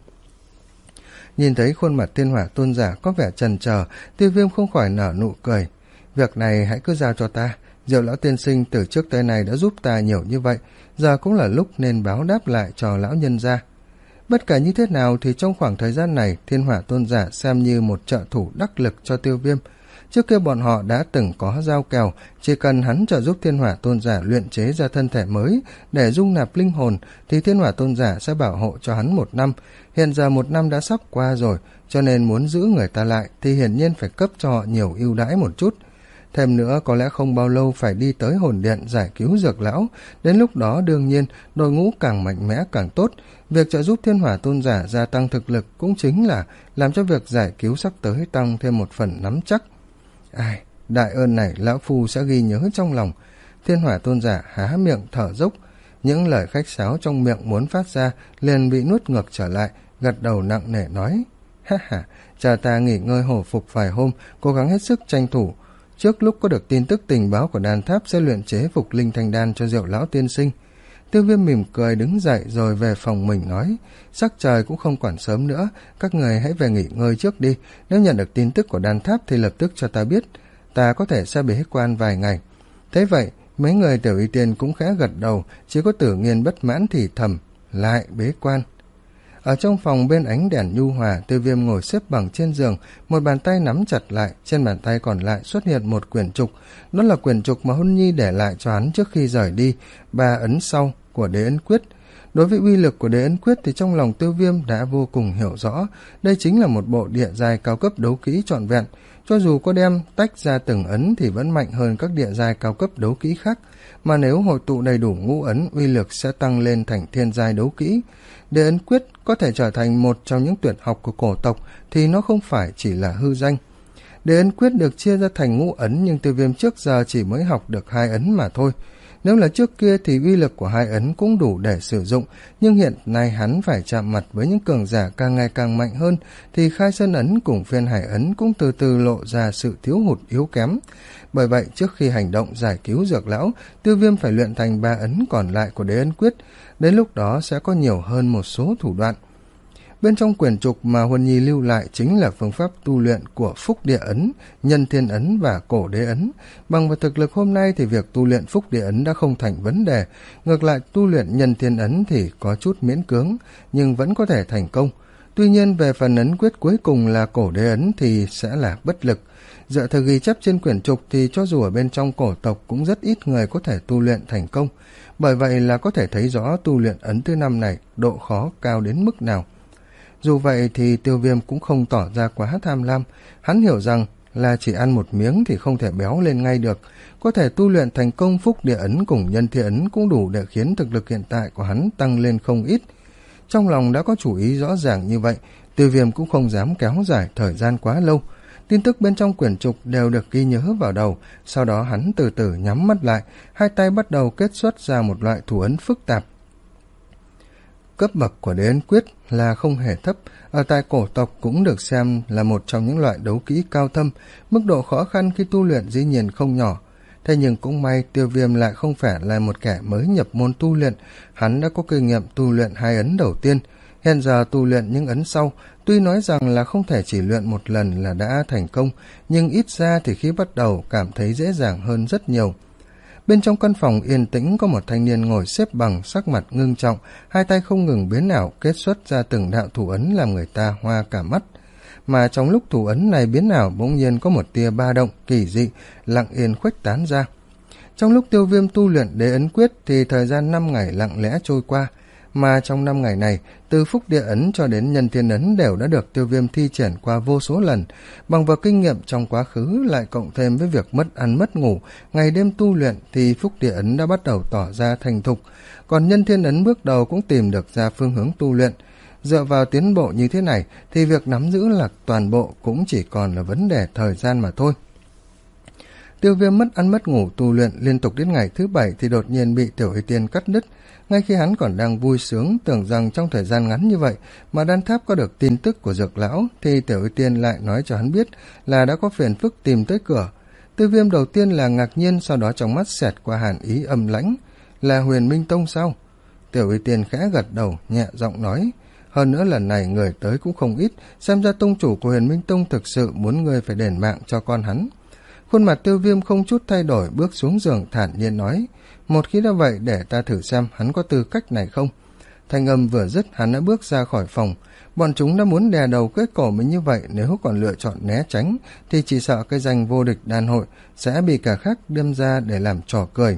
Nhìn thấy khuôn mặt Thiên Hỏa tôn giả có vẻ chần chờ, Tiêu Viêm không khỏi nở nụ cười. Việc này hãy cứ giao cho ta, Diệu lão tiên sinh từ trước tới nay đã giúp ta nhiều như vậy, giờ cũng là lúc nên báo đáp lại cho lão nhân gia. Bất kể như thế nào thì trong khoảng thời gian này, Thiên Hỏa tôn giả xem như một trợ thủ đắc lực cho Tiêu Viêm. Trước kia bọn họ đã từng có giao kèo, chỉ cần hắn trợ giúp Thiên Hỏa tôn giả luyện chế ra thân thể mới để dung nạp linh hồn thì Thiên Hỏa tôn giả sẽ bảo hộ cho hắn một năm. Hiện giờ một năm đã sắp qua rồi, cho nên muốn giữ người ta lại thì hiển nhiên phải cấp cho họ nhiều ưu đãi một chút. Thêm nữa có lẽ không bao lâu phải đi tới hồn điện giải cứu dược lão, đến lúc đó đương nhiên đội ngũ càng mạnh mẽ càng tốt. Việc trợ giúp Thiên Hỏa tôn giả gia tăng thực lực cũng chính là làm cho việc giải cứu sắp tới tăng thêm một phần nắm chắc. Ai, đại ơn này lão phu sẽ ghi nhớ trong lòng. Thiên Hỏa tôn giả há miệng thở dốc, những lời khách sáo trong miệng muốn phát ra liền bị nuốt ngược trở lại, gật đầu nặng nề nói. Ha ha, cha ta nghỉ ngơi hồi phục vài hôm, cố gắng hết sức tranh thủ. Trước lúc có được tin tức tình báo của đan tháp sẽ luyện chế Phục Linh Thanh Đan cho Diệu lão tiên sinh. Tiêu Viêm mỉm cười đứng dậy rồi về phòng mình nói. Sắc trời cũng không còn sớm nữa, các người hãy về nghỉ ngơi trước đi. Nếu nhận được tin tức của đan tháp thì lập tức cho ta biết, ta có thể sẽ bế quan vài ngày. Thế vậy, mấy người Tiểu Y Tiên cũng khẽ gật đầu, chỉ có Tử Nghiên bất mãn thì thầm, lại bế quan. Ở trong phòng bên ánh đèn nhu hòa, Tiêu Viêm ngồi xếp bằng trên giường, một bàn tay nắm chặt lại, trên bàn tay còn lại xuất hiện một quyển trục. Đó là quyển trục mà Hôn Nhi để lại cho hắn trước khi rời đi, ba ấn sau của Đế Ấn Quyết. Đối với uy lực của Đế Ấn Quyết thì trong lòng Tiêu Viêm đã vô cùng hiểu rõ, đây chính là một bộ địa giai cao cấp đấu kỹ trọn vẹn. Cho dù có đem tách ra từng ấn thì vẫn mạnh hơn các địa giai cao cấp đấu kỹ khác, mà nếu hội tụ đầy đủ ngũ ấn, uy lực sẽ tăng lên thành thiên giai đấu kỹ. Đế Ấn Quyết có thể trở thành một trong những tuyệt học của cổ tộc thì nó không phải chỉ là hư danh. Đế Ấn Quyết được chia ra thành ngũ ấn, nhưng Tiêu Viêm trước giờ chỉ mới học được hai ấn mà thôi. Nếu là trước kia thì uy lực của hai ấn cũng đủ để sử dụng, nhưng hiện nay hắn phải chạm mặt với những cường giả càng ngày càng mạnh hơn, thì khai sơn ấn cùng phiên hải ấn cũng từ từ lộ ra sự thiếu hụt yếu kém. Bởi vậy, trước khi hành động giải cứu dược lão, Tiêu Viêm phải luyện thành ba ấn còn lại của Đế Ấn Quyết, đến lúc đó sẽ có nhiều hơn một số thủ đoạn. Bên trong quyển trục mà Huân Nhi lưu lại chính là phương pháp tu luyện của Phúc Địa Ấn, Nhân Thiên Ấn và Cổ Đế Ấn. Bằng vào thực lực hôm nay thì việc tu luyện Phúc Địa Ấn đã không thành vấn đề, ngược lại tu luyện Nhân Thiên Ấn thì có chút miễn cưỡng, nhưng vẫn có thể thành công. Tuy nhiên về phần ấn quyết cuối cùng là Cổ Đế Ấn thì sẽ là bất lực. Dựa theo ghi chép trên quyển trục thì cho dù ở bên trong cổ tộc cũng rất ít người có thể tu luyện thành công. Bởi vậy là có thể thấy rõ tu luyện ấn thứ năm này độ khó cao đến mức nào. Dù vậy thì Tiêu Viêm cũng không tỏ ra quá tham lam. Hắn hiểu rằng là chỉ ăn một miếng thì không thể béo lên ngay được. Có thể tu luyện thành công Phúc Địa Ấn cùng Nhân Thiên Ấn cũng đủ để khiến thực lực hiện tại của hắn tăng lên không ít. Trong lòng đã có chủ ý rõ ràng như vậy, Tiêu Viêm cũng không dám kéo dài thời gian quá lâu. Tin tức bên trong quyển trục đều được ghi nhớ vào đầu, sau đó hắn từ từ nhắm mắt lại, hai tay bắt đầu kết xuất ra một loại thủ ấn phức tạp. Cấp bậc của đế ấn quyết là không hề thấp, ở tại cổ tộc cũng được xem là một trong những loại đấu kỹ cao thâm, mức độ khó khăn khi tu luyện dĩ nhiên không nhỏ. Thế nhưng cũng may Tiêu Viêm lại không phải là một kẻ mới nhập môn tu luyện, hắn đã có kinh nghiệm tu luyện hai ấn đầu tiên. Hiện giờ tu luyện những ấn sau, tuy nói rằng là không thể chỉ luyện một lần là đã thành công, nhưng ít ra thì khi bắt đầu cảm thấy dễ dàng hơn rất nhiều. Bên trong căn phòng yên tĩnh có một thanh niên ngồi xếp bằng, sắc mặt ngưng trọng, hai tay không ngừng biến ảo kết xuất ra từng đạo thủ ấn làm người ta hoa cả mắt. Mà trong lúc thủ ấn này biến ảo bỗng nhiên có một tia ba động kỳ dị lặng yên khuếch tán ra. Trong lúc Tiêu Viêm tu luyện đế ấn quyết thì thời gian năm ngày lặng lẽ trôi qua, mà trong năm ngày này, từ Phúc Địa Ấn cho đến Nhân Thiên Ấn đều đã được Tiêu Viêm thi triển qua vô số lần. Bằng vào kinh nghiệm trong quá khứ lại cộng thêm với việc mất ăn mất ngủ, ngày đêm tu luyện thì Phúc Địa Ấn đã bắt đầu tỏ ra thành thục. Còn Nhân Thiên Ấn bước đầu cũng tìm được ra phương hướng tu luyện. Dựa vào tiến bộ như thế này thì việc nắm giữ lạc toàn bộ cũng chỉ còn là vấn đề thời gian mà thôi. Tiêu Viêm mất ăn mất ngủ tu luyện liên tục đến ngày thứ bảy thì đột nhiên bị Tiểu Y Tiên cắt đứt. Ngay khi hắn còn đang vui sướng tưởng rằng trong thời gian ngắn như vậy mà Đan Tháp có được tin tức của Dược Lão thì Tiểu Y Tiên lại nói cho hắn biết là đã có phiền phức tìm tới cửa. Tiêu Viêm đầu tiên là ngạc nhiên, sau đó trong mắt xẹt qua hàn ý âm lãnh. Là Huyền Minh Tông sao? Tiểu Y Tiên khẽ gật đầu nhẹ giọng nói, hơn nữa lần này người tới cũng không ít, xem ra tông chủ của Huyền Minh Tông thực sự muốn ngươi phải đền mạng cho con hắn. Khuôn mặt Tiêu Viêm không chút thay đổi, bước xuống giường thản nhiên nói, một khi đã vậy để ta thử xem hắn có tư cách này không. Thanh âm vừa dứt hắn đã bước ra khỏi phòng. Bọn chúng đã muốn đè đầu kết cổ mình như vậy, nếu còn lựa chọn né tránh thì chỉ sợ cái danh vô địch đan hội sẽ bị cả khác đem ra để làm trò cười.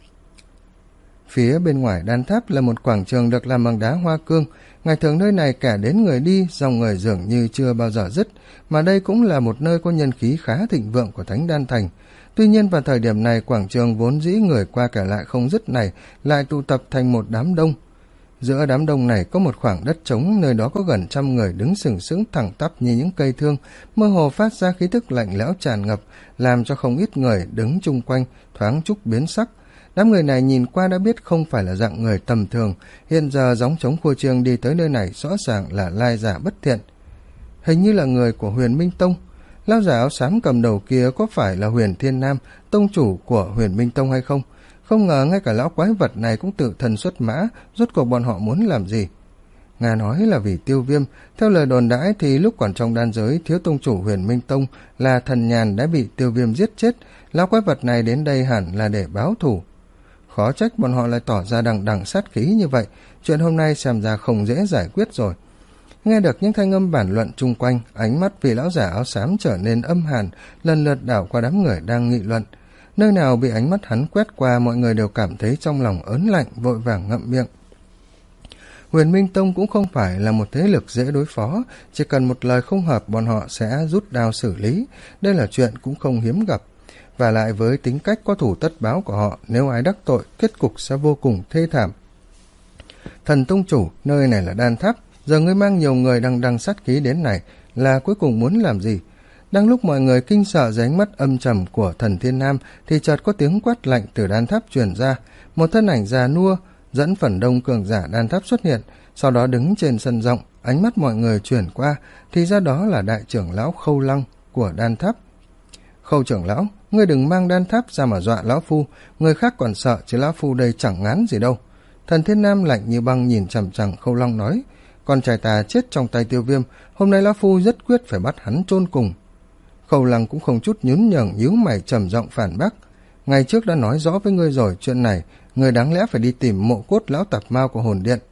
Phía bên ngoài Đan Tháp là một quảng trường được làm bằng đá hoa cương. Ngày thường nơi này cả đến người đi, dòng người dường như chưa bao giờ dứt, mà đây cũng là một nơi có nhân khí khá thịnh vượng của Thánh Đan Thành. Tuy nhiên vào thời điểm này, quảng trường vốn dĩ người qua kẻ lại không dứt này lại tụ tập thành một đám đông. Giữa đám đông này có một khoảng đất trống, nơi đó có gần trăm người đứng sừng sững thẳng tắp như những cây thương, mơ hồ phát ra khí thức lạnh lẽo tràn ngập, làm cho không ít người đứng chung quanh thoáng chút biến sắc. Đám người này nhìn qua đã biết không phải là dạng người tầm thường, hiện giờ gióng trống khua chiêng đi tới nơi này rõ ràng là lai giả bất thiện. Hình như là người của Huyền Minh Tông. Lão giả áo xám cầm đầu kia có phải là Huyền Thiên Nam, tông chủ của Huyền Minh Tông hay không? Không ngờ ngay cả lão quái vật này cũng tự thân xuất mã, rốt cuộc bọn họ muốn làm gì? Nghe nói là vì Tiêu Viêm. Theo lời đồn đãi thì lúc còn trong đan giới, thiếu tông chủ Huyền Minh Tông là Thần Nhàn đã bị Tiêu Viêm giết chết. Lão quái vật này đến đây hẳn là để báo thù. Khó trách bọn họ lại tỏ ra đằng đằng sát khí như vậy, chuyện hôm nay xem ra không dễ giải quyết rồi. Nghe được những thanh âm bản luận chung quanh, ánh mắt vị lão giả áo xám trở nên âm hàn, lần lượt đảo qua đám người đang nghị luận. Nơi nào bị ánh mắt hắn quét qua, mọi người đều cảm thấy trong lòng ớn lạnh, vội vàng ngậm miệng. Huyền Minh Tông cũng không phải là một thế lực dễ đối phó, chỉ cần một lời không hợp bọn họ sẽ rút đao xử lý, đây là chuyện cũng không hiếm gặp. Và lại với tính cách có thủ tất báo của họ, nếu ai đắc tội, kết cục sẽ vô cùng thê thảm. Thần tông chủ, nơi này là Đan Tháp, giờ ngươi mang nhiều người đằng đằng sát khí đến này là cuối cùng muốn làm gì? Đang lúc mọi người kinh sợ dưới ánh mắt âm trầm của Thần Thiên Nam thì chợt có tiếng quát lạnh từ Đan Tháp truyền ra. Một thân ảnh già nua dẫn phần đông cường giả Đan Tháp xuất hiện, sau đó đứng trên sân rộng, ánh mắt mọi người chuyển qua thì ra đó là đại trưởng lão Khâu Lăng của Đan Tháp. Khâu trưởng lão, ngươi đừng mang Đan Tháp ra mà dọa lão phu, người khác còn sợ chứ lão phu đây chẳng ngán gì đâu. Thần Thiên Nam lạnh như băng nhìn chằm chằm Khâu Lăng nói, Con trai ta chết trong tay Tiêu Viêm, hôm nay lão phu rất quyết phải bắt hắn chôn cùng. Khâu Lăng cũng không chút nhún nhường, nhíu mày trầm giọng phản bác. Ngày trước đã nói rõ với ngươi rồi, chuyện này ngươi đáng lẽ phải đi tìm mộ cốt lão tạp mao của hồn điện.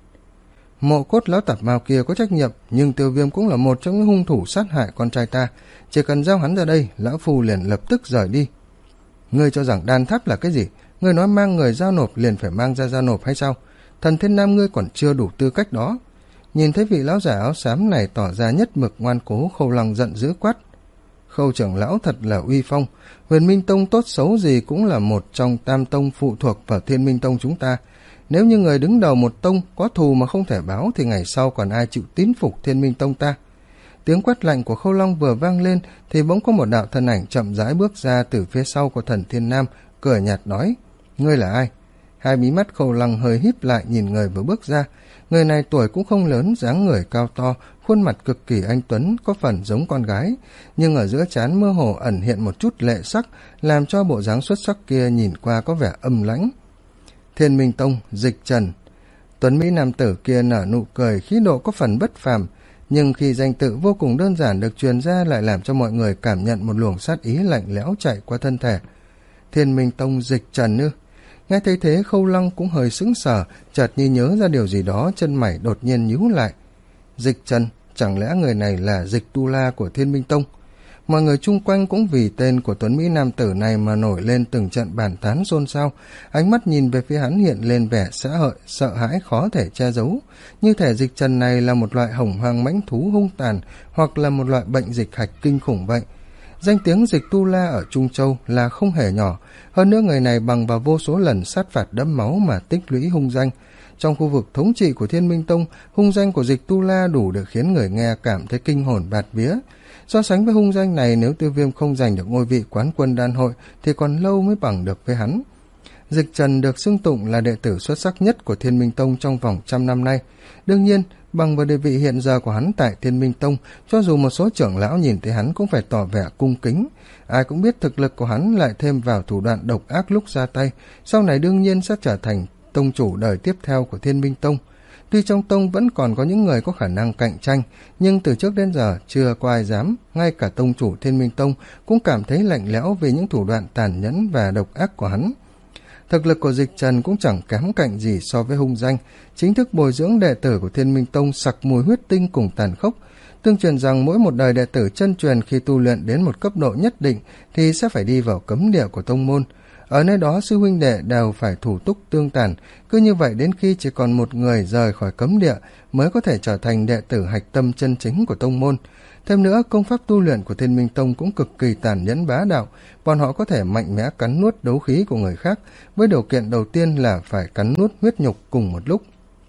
Mộ cốt lão tạp mao kia có trách nhiệm, nhưng Tiêu Viêm cũng là một trong những hung thủ sát hại con trai ta, chỉ cần giao hắn ra đây, lão phu liền lập tức rời đi. Ngươi cho rằng đan tháp là cái gì? Ngươi nói mang người giao nộp liền phải mang ra giao nộp hay sao? Thần Thiên Nam ngươi còn chưa đủ tư cách đó. Nhìn thấy vị lão giả áo xám này tỏ ra nhất mực ngoan cố, Khâu Lăng giận dữ quát. Khâu trưởng lão thật là uy phong, Huyền Minh Tông tốt xấu gì cũng là một trong tam tông phụ thuộc vào Thiên Minh Tông chúng ta. Nếu như người đứng đầu một tông có thù mà không thể báo thì ngày sau còn ai chịu tín phục Thiên Minh Tông ta. Tiếng quát lạnh của Khâu Long vừa vang lên thì bỗng có một đạo thân ảnh chậm rãi bước ra từ phía sau của Thần Thiên Nam, cười nhạt nói, ngươi là ai? Hai mí mắt Khâu Lăng hơi híp lại nhìn người vừa bước ra. Người này tuổi cũng không lớn, dáng người cao to, khuôn mặt cực kỳ anh tuấn, có phần giống con gái, nhưng ở giữa trán mơ hồ ẩn hiện một chút lệ sắc, làm cho bộ dáng xuất sắc kia nhìn qua có vẻ âm lãnh. Thiên Minh Tông, Dịch Trần. Tuấn Mỹ nam tử kia nở nụ cười, khí độ có phần bất phàm, nhưng khi danh tự vô cùng đơn giản được truyền ra lại làm cho mọi người cảm nhận một luồng sát ý lạnh lẽo chạy qua thân thể. Thiên Minh Tông, Dịch Trần ư? Nghe thấy thế Khâu Lăng cũng hơi sững sờ, chợt như nhớ ra điều gì đó, chân mày đột nhiên nhíu lại. Dịch Trần, chẳng lẽ người này là Dịch Tu La của Thiên Minh Tông? Mọi người chung quanh cũng vì tên của Tuấn Mỹ nam tử này mà nổi lên từng trận bàn tán xôn xao, ánh mắt nhìn về phía hắn hiện lên vẻ xã hội, sợ hãi khó thể che giấu, như thể Dịch Trần này là một loại hồng hoang mãnh thú hung tàn, hoặc là một loại bệnh dịch hạch kinh khủng vậy. Danh tiếng Dịch Tu La ở Trung Châu là không hề nhỏ, hơn nữa người này bằng vào vô số lần sát phạt đẫm máu mà tích lũy hung danh. Trong khu vực thống trị của Thiên Minh Tông, hung danh của Dịch Tu La đủ để khiến người nghe cảm thấy kinh hồn bạt vía. So sánh với hung danh này, nếu Tiêu Viêm không giành được ngôi vị quán quân đan hội thì còn lâu mới bằng được với hắn. Dịch Trần được xưng tụng là đệ tử xuất sắc nhất của Thiên Minh Tông trong vòng trăm năm nay. Đương nhiên, bằng vào địa vị hiện giờ của hắn tại Thiên Minh Tông, cho dù một số trưởng lão nhìn thấy hắn cũng phải tỏ vẻ cung kính. Ai cũng biết thực lực của hắn lại thêm vào thủ đoạn độc ác lúc ra tay, sau này đương nhiên sẽ trở thành tông chủ đời tiếp theo của Thiên Minh Tông. Tuy trong tông vẫn còn có những người có khả năng cạnh tranh, nhưng từ trước đến giờ chưa có ai dám, ngay cả tông chủ Thiên Minh Tông cũng cảm thấy lạnh lẽo vì những thủ đoạn tàn nhẫn và độc ác của hắn. Thực lực của Dịch Trần cũng chẳng kém cạnh gì so với hung danh, chính thức bồi dưỡng đệ tử của Thiên Minh Tông sặc mùi huyết tinh cùng tàn khốc. Tương truyền rằng mỗi một đời đệ tử chân truyền khi tu luyện đến một cấp độ nhất định thì sẽ phải đi vào cấm địa của tông môn. Ở nơi đó sư huynh đệ đều phải thủ túc tương tàn, cứ như vậy đến khi chỉ còn một người rời khỏi cấm địa mới có thể trở thành đệ tử hạch tâm chân chính của tông môn. Thêm nữa, công pháp tu luyện của Thiên Minh Tông cũng cực kỳ tàn nhẫn bá đạo, bọn họ có thể mạnh mẽ cắn nuốt đấu khí của người khác, với điều kiện đầu tiên là phải cắn nuốt huyết nhục cùng một lúc.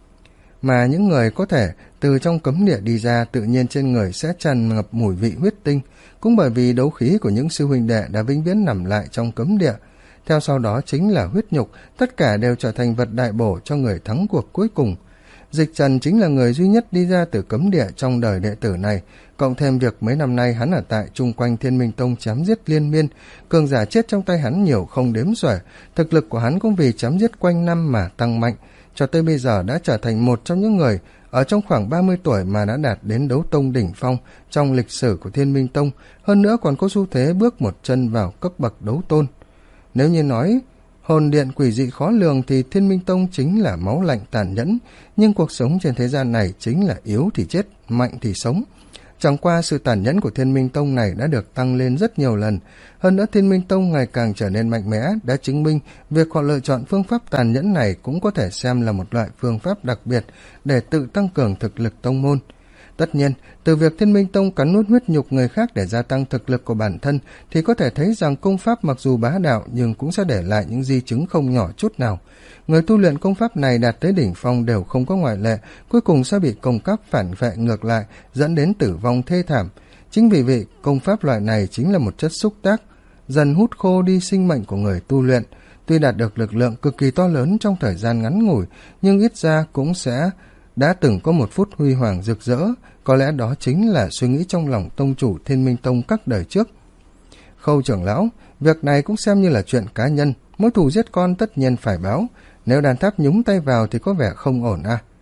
Mà những người có thể từ trong cấm địa đi ra tự nhiên trên người sẽ tràn ngập mùi vị huyết tinh, cũng bởi vì đấu khí của những sư huynh đệ đã vĩnh viễn nằm lại trong cấm địa. Theo sau đó chính là huyết nhục, tất cả đều trở thành vật đại bổ cho người thắng cuộc cuối cùng. Dịch Trần chính là người duy nhất đi ra từ cấm địa trong đời đệ tử này, cộng thêm việc mấy năm nay hắn ở tại chung quanh Thiên Minh Tông chém giết liên miên, cường giả chết trong tay hắn nhiều không đếm xuể, thực lực của hắn cũng vì chém giết quanh năm mà tăng mạnh, cho tới bây giờ đã trở thành một trong những người ở trong khoảng ba mươi tuổi mà đã đạt đến đấu tông đỉnh phong trong lịch sử của Thiên Minh Tông, hơn nữa còn có xu thế bước một chân vào cấp bậc đấu tôn. Nếu như nói hồn điện quỷ dị khó lường thì Thiên Minh Tông chính là máu lạnh tàn nhẫn, nhưng cuộc sống trên thế gian này chính là yếu thì chết, mạnh thì sống. Chẳng qua sự tàn nhẫn của Thiên Minh Tông này đã được tăng lên rất nhiều lần, hơn nữa Thiên Minh Tông ngày càng trở nên mạnh mẽ, đã chứng minh việc họ lựa chọn phương pháp tàn nhẫn này cũng có thể xem là một loại phương pháp đặc biệt để tự tăng cường thực lực tông môn. Tất nhiên, từ việc Thiên Minh Tông cắn nuốt huyết nhục người khác để gia tăng thực lực của bản thân thì có thể thấy rằng công pháp mặc dù bá đạo nhưng cũng sẽ để lại những di chứng không nhỏ chút nào. Người tu luyện công pháp này đạt tới đỉnh phong đều không có ngoại lệ, cuối cùng sẽ bị công pháp phản vệ ngược lại, dẫn đến tử vong thê thảm. Chính vì vậy, công pháp loại này chính là một chất xúc tác, dần hút khô đi sinh mệnh của người tu luyện. Tuy đạt được lực lượng cực kỳ to lớn trong thời gian ngắn ngủi, nhưng ít ra cũng sẽ đã từng có một phút huy hoàng rực rỡ, có lẽ đó chính là suy nghĩ trong lòng tông chủ Thiên Minh Tông các đời trước. Khâu trưởng lão, việc này cũng xem như là chuyện cá nhân, mối thù giết con tất nhiên phải báo, nếu đàn tháp nhúng tay vào thì có vẻ không ổn à.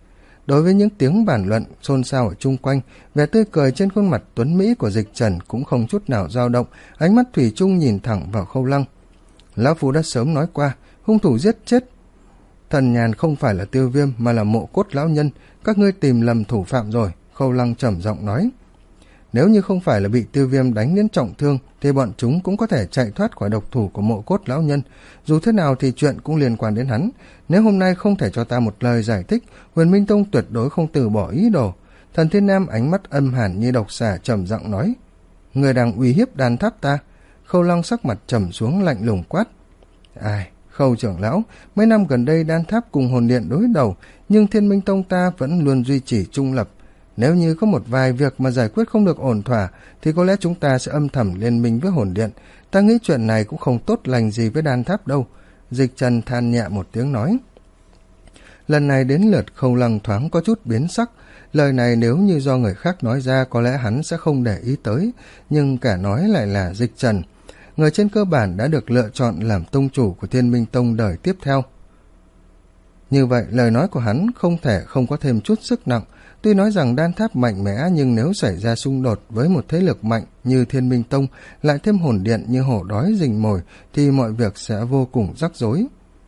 Đối với những tiếng bàn luận xôn xao ở chung quanh, vẻ tươi cười trên khuôn mặt tuấn mỹ của Dịch Trần cũng không chút nào dao động, ánh mắt thủy chung nhìn thẳng vào Khâu Lăng. Lão Phu đã sớm nói qua, hung thủ giết chết Thần Nhàn không phải là Tiêu Viêm mà là Mộ Cốt lão nhân, các ngươi tìm lầm thủ phạm rồi, Khâu Lăng trầm giọng nói. Nếu như không phải là bị Tiêu Viêm đánh đến trọng thương thì bọn chúng cũng có thể chạy thoát khỏi độc thủ của Mộ Cốt lão nhân, dù thế nào thì chuyện cũng liên quan đến hắn. Nếu hôm nay không thể cho ta một lời giải thích, Huyền Minh Tông tuyệt đối không từ bỏ ý đồ. Thần Thiên Nam ánh mắt âm hàn như độc xà trầm giọng nói. Người đang uy hiếp Đan Tháp ta. Khâu Lăng sắc mặt trầm xuống lạnh lùng quát. Ai, Khâu trưởng lão, mấy năm gần đây Đan Tháp cùng Hồn Điện đối đầu, nhưng Thiên Minh Tông ta vẫn luôn duy trì trung lập. Nếu như có một vài việc mà giải quyết không được ổn thỏa thì có lẽ chúng ta sẽ âm thầm liên minh với Hồn Điện. Ta nghĩ chuyện này cũng không tốt lành gì với Đan Tháp đâu. Dịch Trần than nhẹ một tiếng nói. Lần này đến lượt Khâu Lăng thoáng có chút biến sắc. Lời này nếu như do người khác nói ra có lẽ hắn sẽ không để ý tới, nhưng kẻ nói lại là Dịch Trần, người trên cơ bản đã được lựa chọn làm tông chủ của Thiên Minh Tông đời tiếp theo. Như vậy lời nói của hắn không thể không có thêm chút sức nặng. Tuy nói rằng Đan Tháp mạnh mẽ, nhưng nếu xảy ra xung đột với một thế lực mạnh như Thiên Minh Tông, lại thêm Hồn Điện như hổ đói rình mồi, thì mọi việc sẽ vô cùng rắc rối.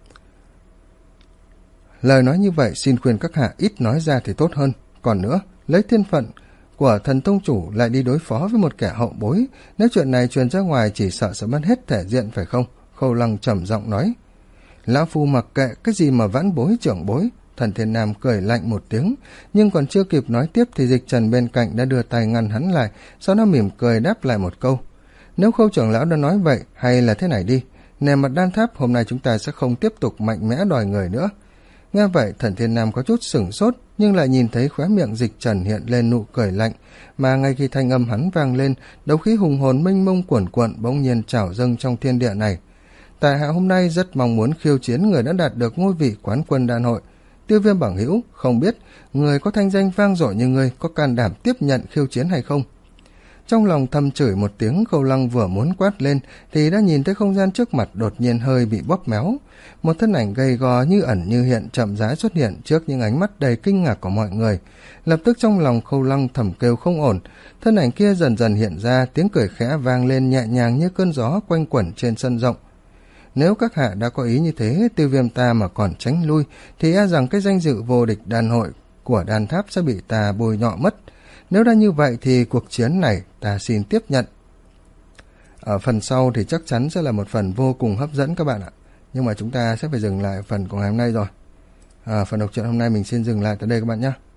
Lời nói như vậy xin khuyên các hạ ít nói ra thì tốt hơn. Còn nữa, lấy thiên phận của thần tông chủ lại đi đối phó với một kẻ hậu bối, nếu chuyện này truyền ra ngoài chỉ sợ sẽ mất hết thể diện phải không? Khâu Lăng trầm giọng nói. Lão Phu mặc kệ cái gì mà vãn bối trưởng bối. Thần Thiên Nam cười lạnh một tiếng, nhưng còn chưa kịp nói tiếp thì Dịch Trần bên cạnh đã đưa tay ngăn hắn lại, sau đó mỉm cười đáp lại một câu. Nếu Khâu trưởng lão đã nói vậy, hay là thế này đi, nề mặt Đan Tháp hôm nay chúng ta sẽ không tiếp tục mạnh mẽ đòi người nữa. Nghe vậy Thần Thiên Nam có chút sửng sốt, nhưng lại nhìn thấy khóe miệng Dịch Trần hiện lên nụ cười lạnh, mà ngay khi thanh âm hắn vang lên, đấu khí hùng hồn mênh mông cuồn cuộn bỗng nhiên trào dâng trong thiên địa này. Tại hạ hôm nay rất mong muốn khiêu chiến người đã đạt được ngôi vị quán quân đan hội. Tiêu Viêm bằng hữu, không biết người có thanh danh vang dội như ngươi có can đảm tiếp nhận khiêu chiến hay không? Trong lòng thầm chửi một tiếng, Khâu Lăng vừa muốn quát lên thì đã nhìn thấy không gian trước mặt đột nhiên hơi bị bóp méo. Một thân ảnh gầy gò như ẩn như hiện chậm rãi xuất hiện trước những ánh mắt đầy kinh ngạc của mọi người. Lập tức trong lòng Khâu Lăng thầm kêu không ổn. Thân ảnh kia dần dần hiện ra, tiếng cười khẽ vang lên nhẹ nhàng như cơn gió quanh quẩn trên sân rộng. Nếu các hạ đã có ý như thế, Tiêu Viêm ta mà còn tránh lui thì e rằng cái danh dự vô địch đan hội của Đan Tháp sẽ bị ta bôi nhọ mất. Nếu đã như vậy thì cuộc chiến này ta xin tiếp nhận. Ở phần sau thì chắc chắn sẽ là một phần vô cùng hấp dẫn các bạn ạ. Nhưng mà chúng ta sẽ phải dừng lại phần của ngày hôm nay rồi. À, phần đọc truyện hôm nay mình xin dừng lại tại đây các bạn nhé.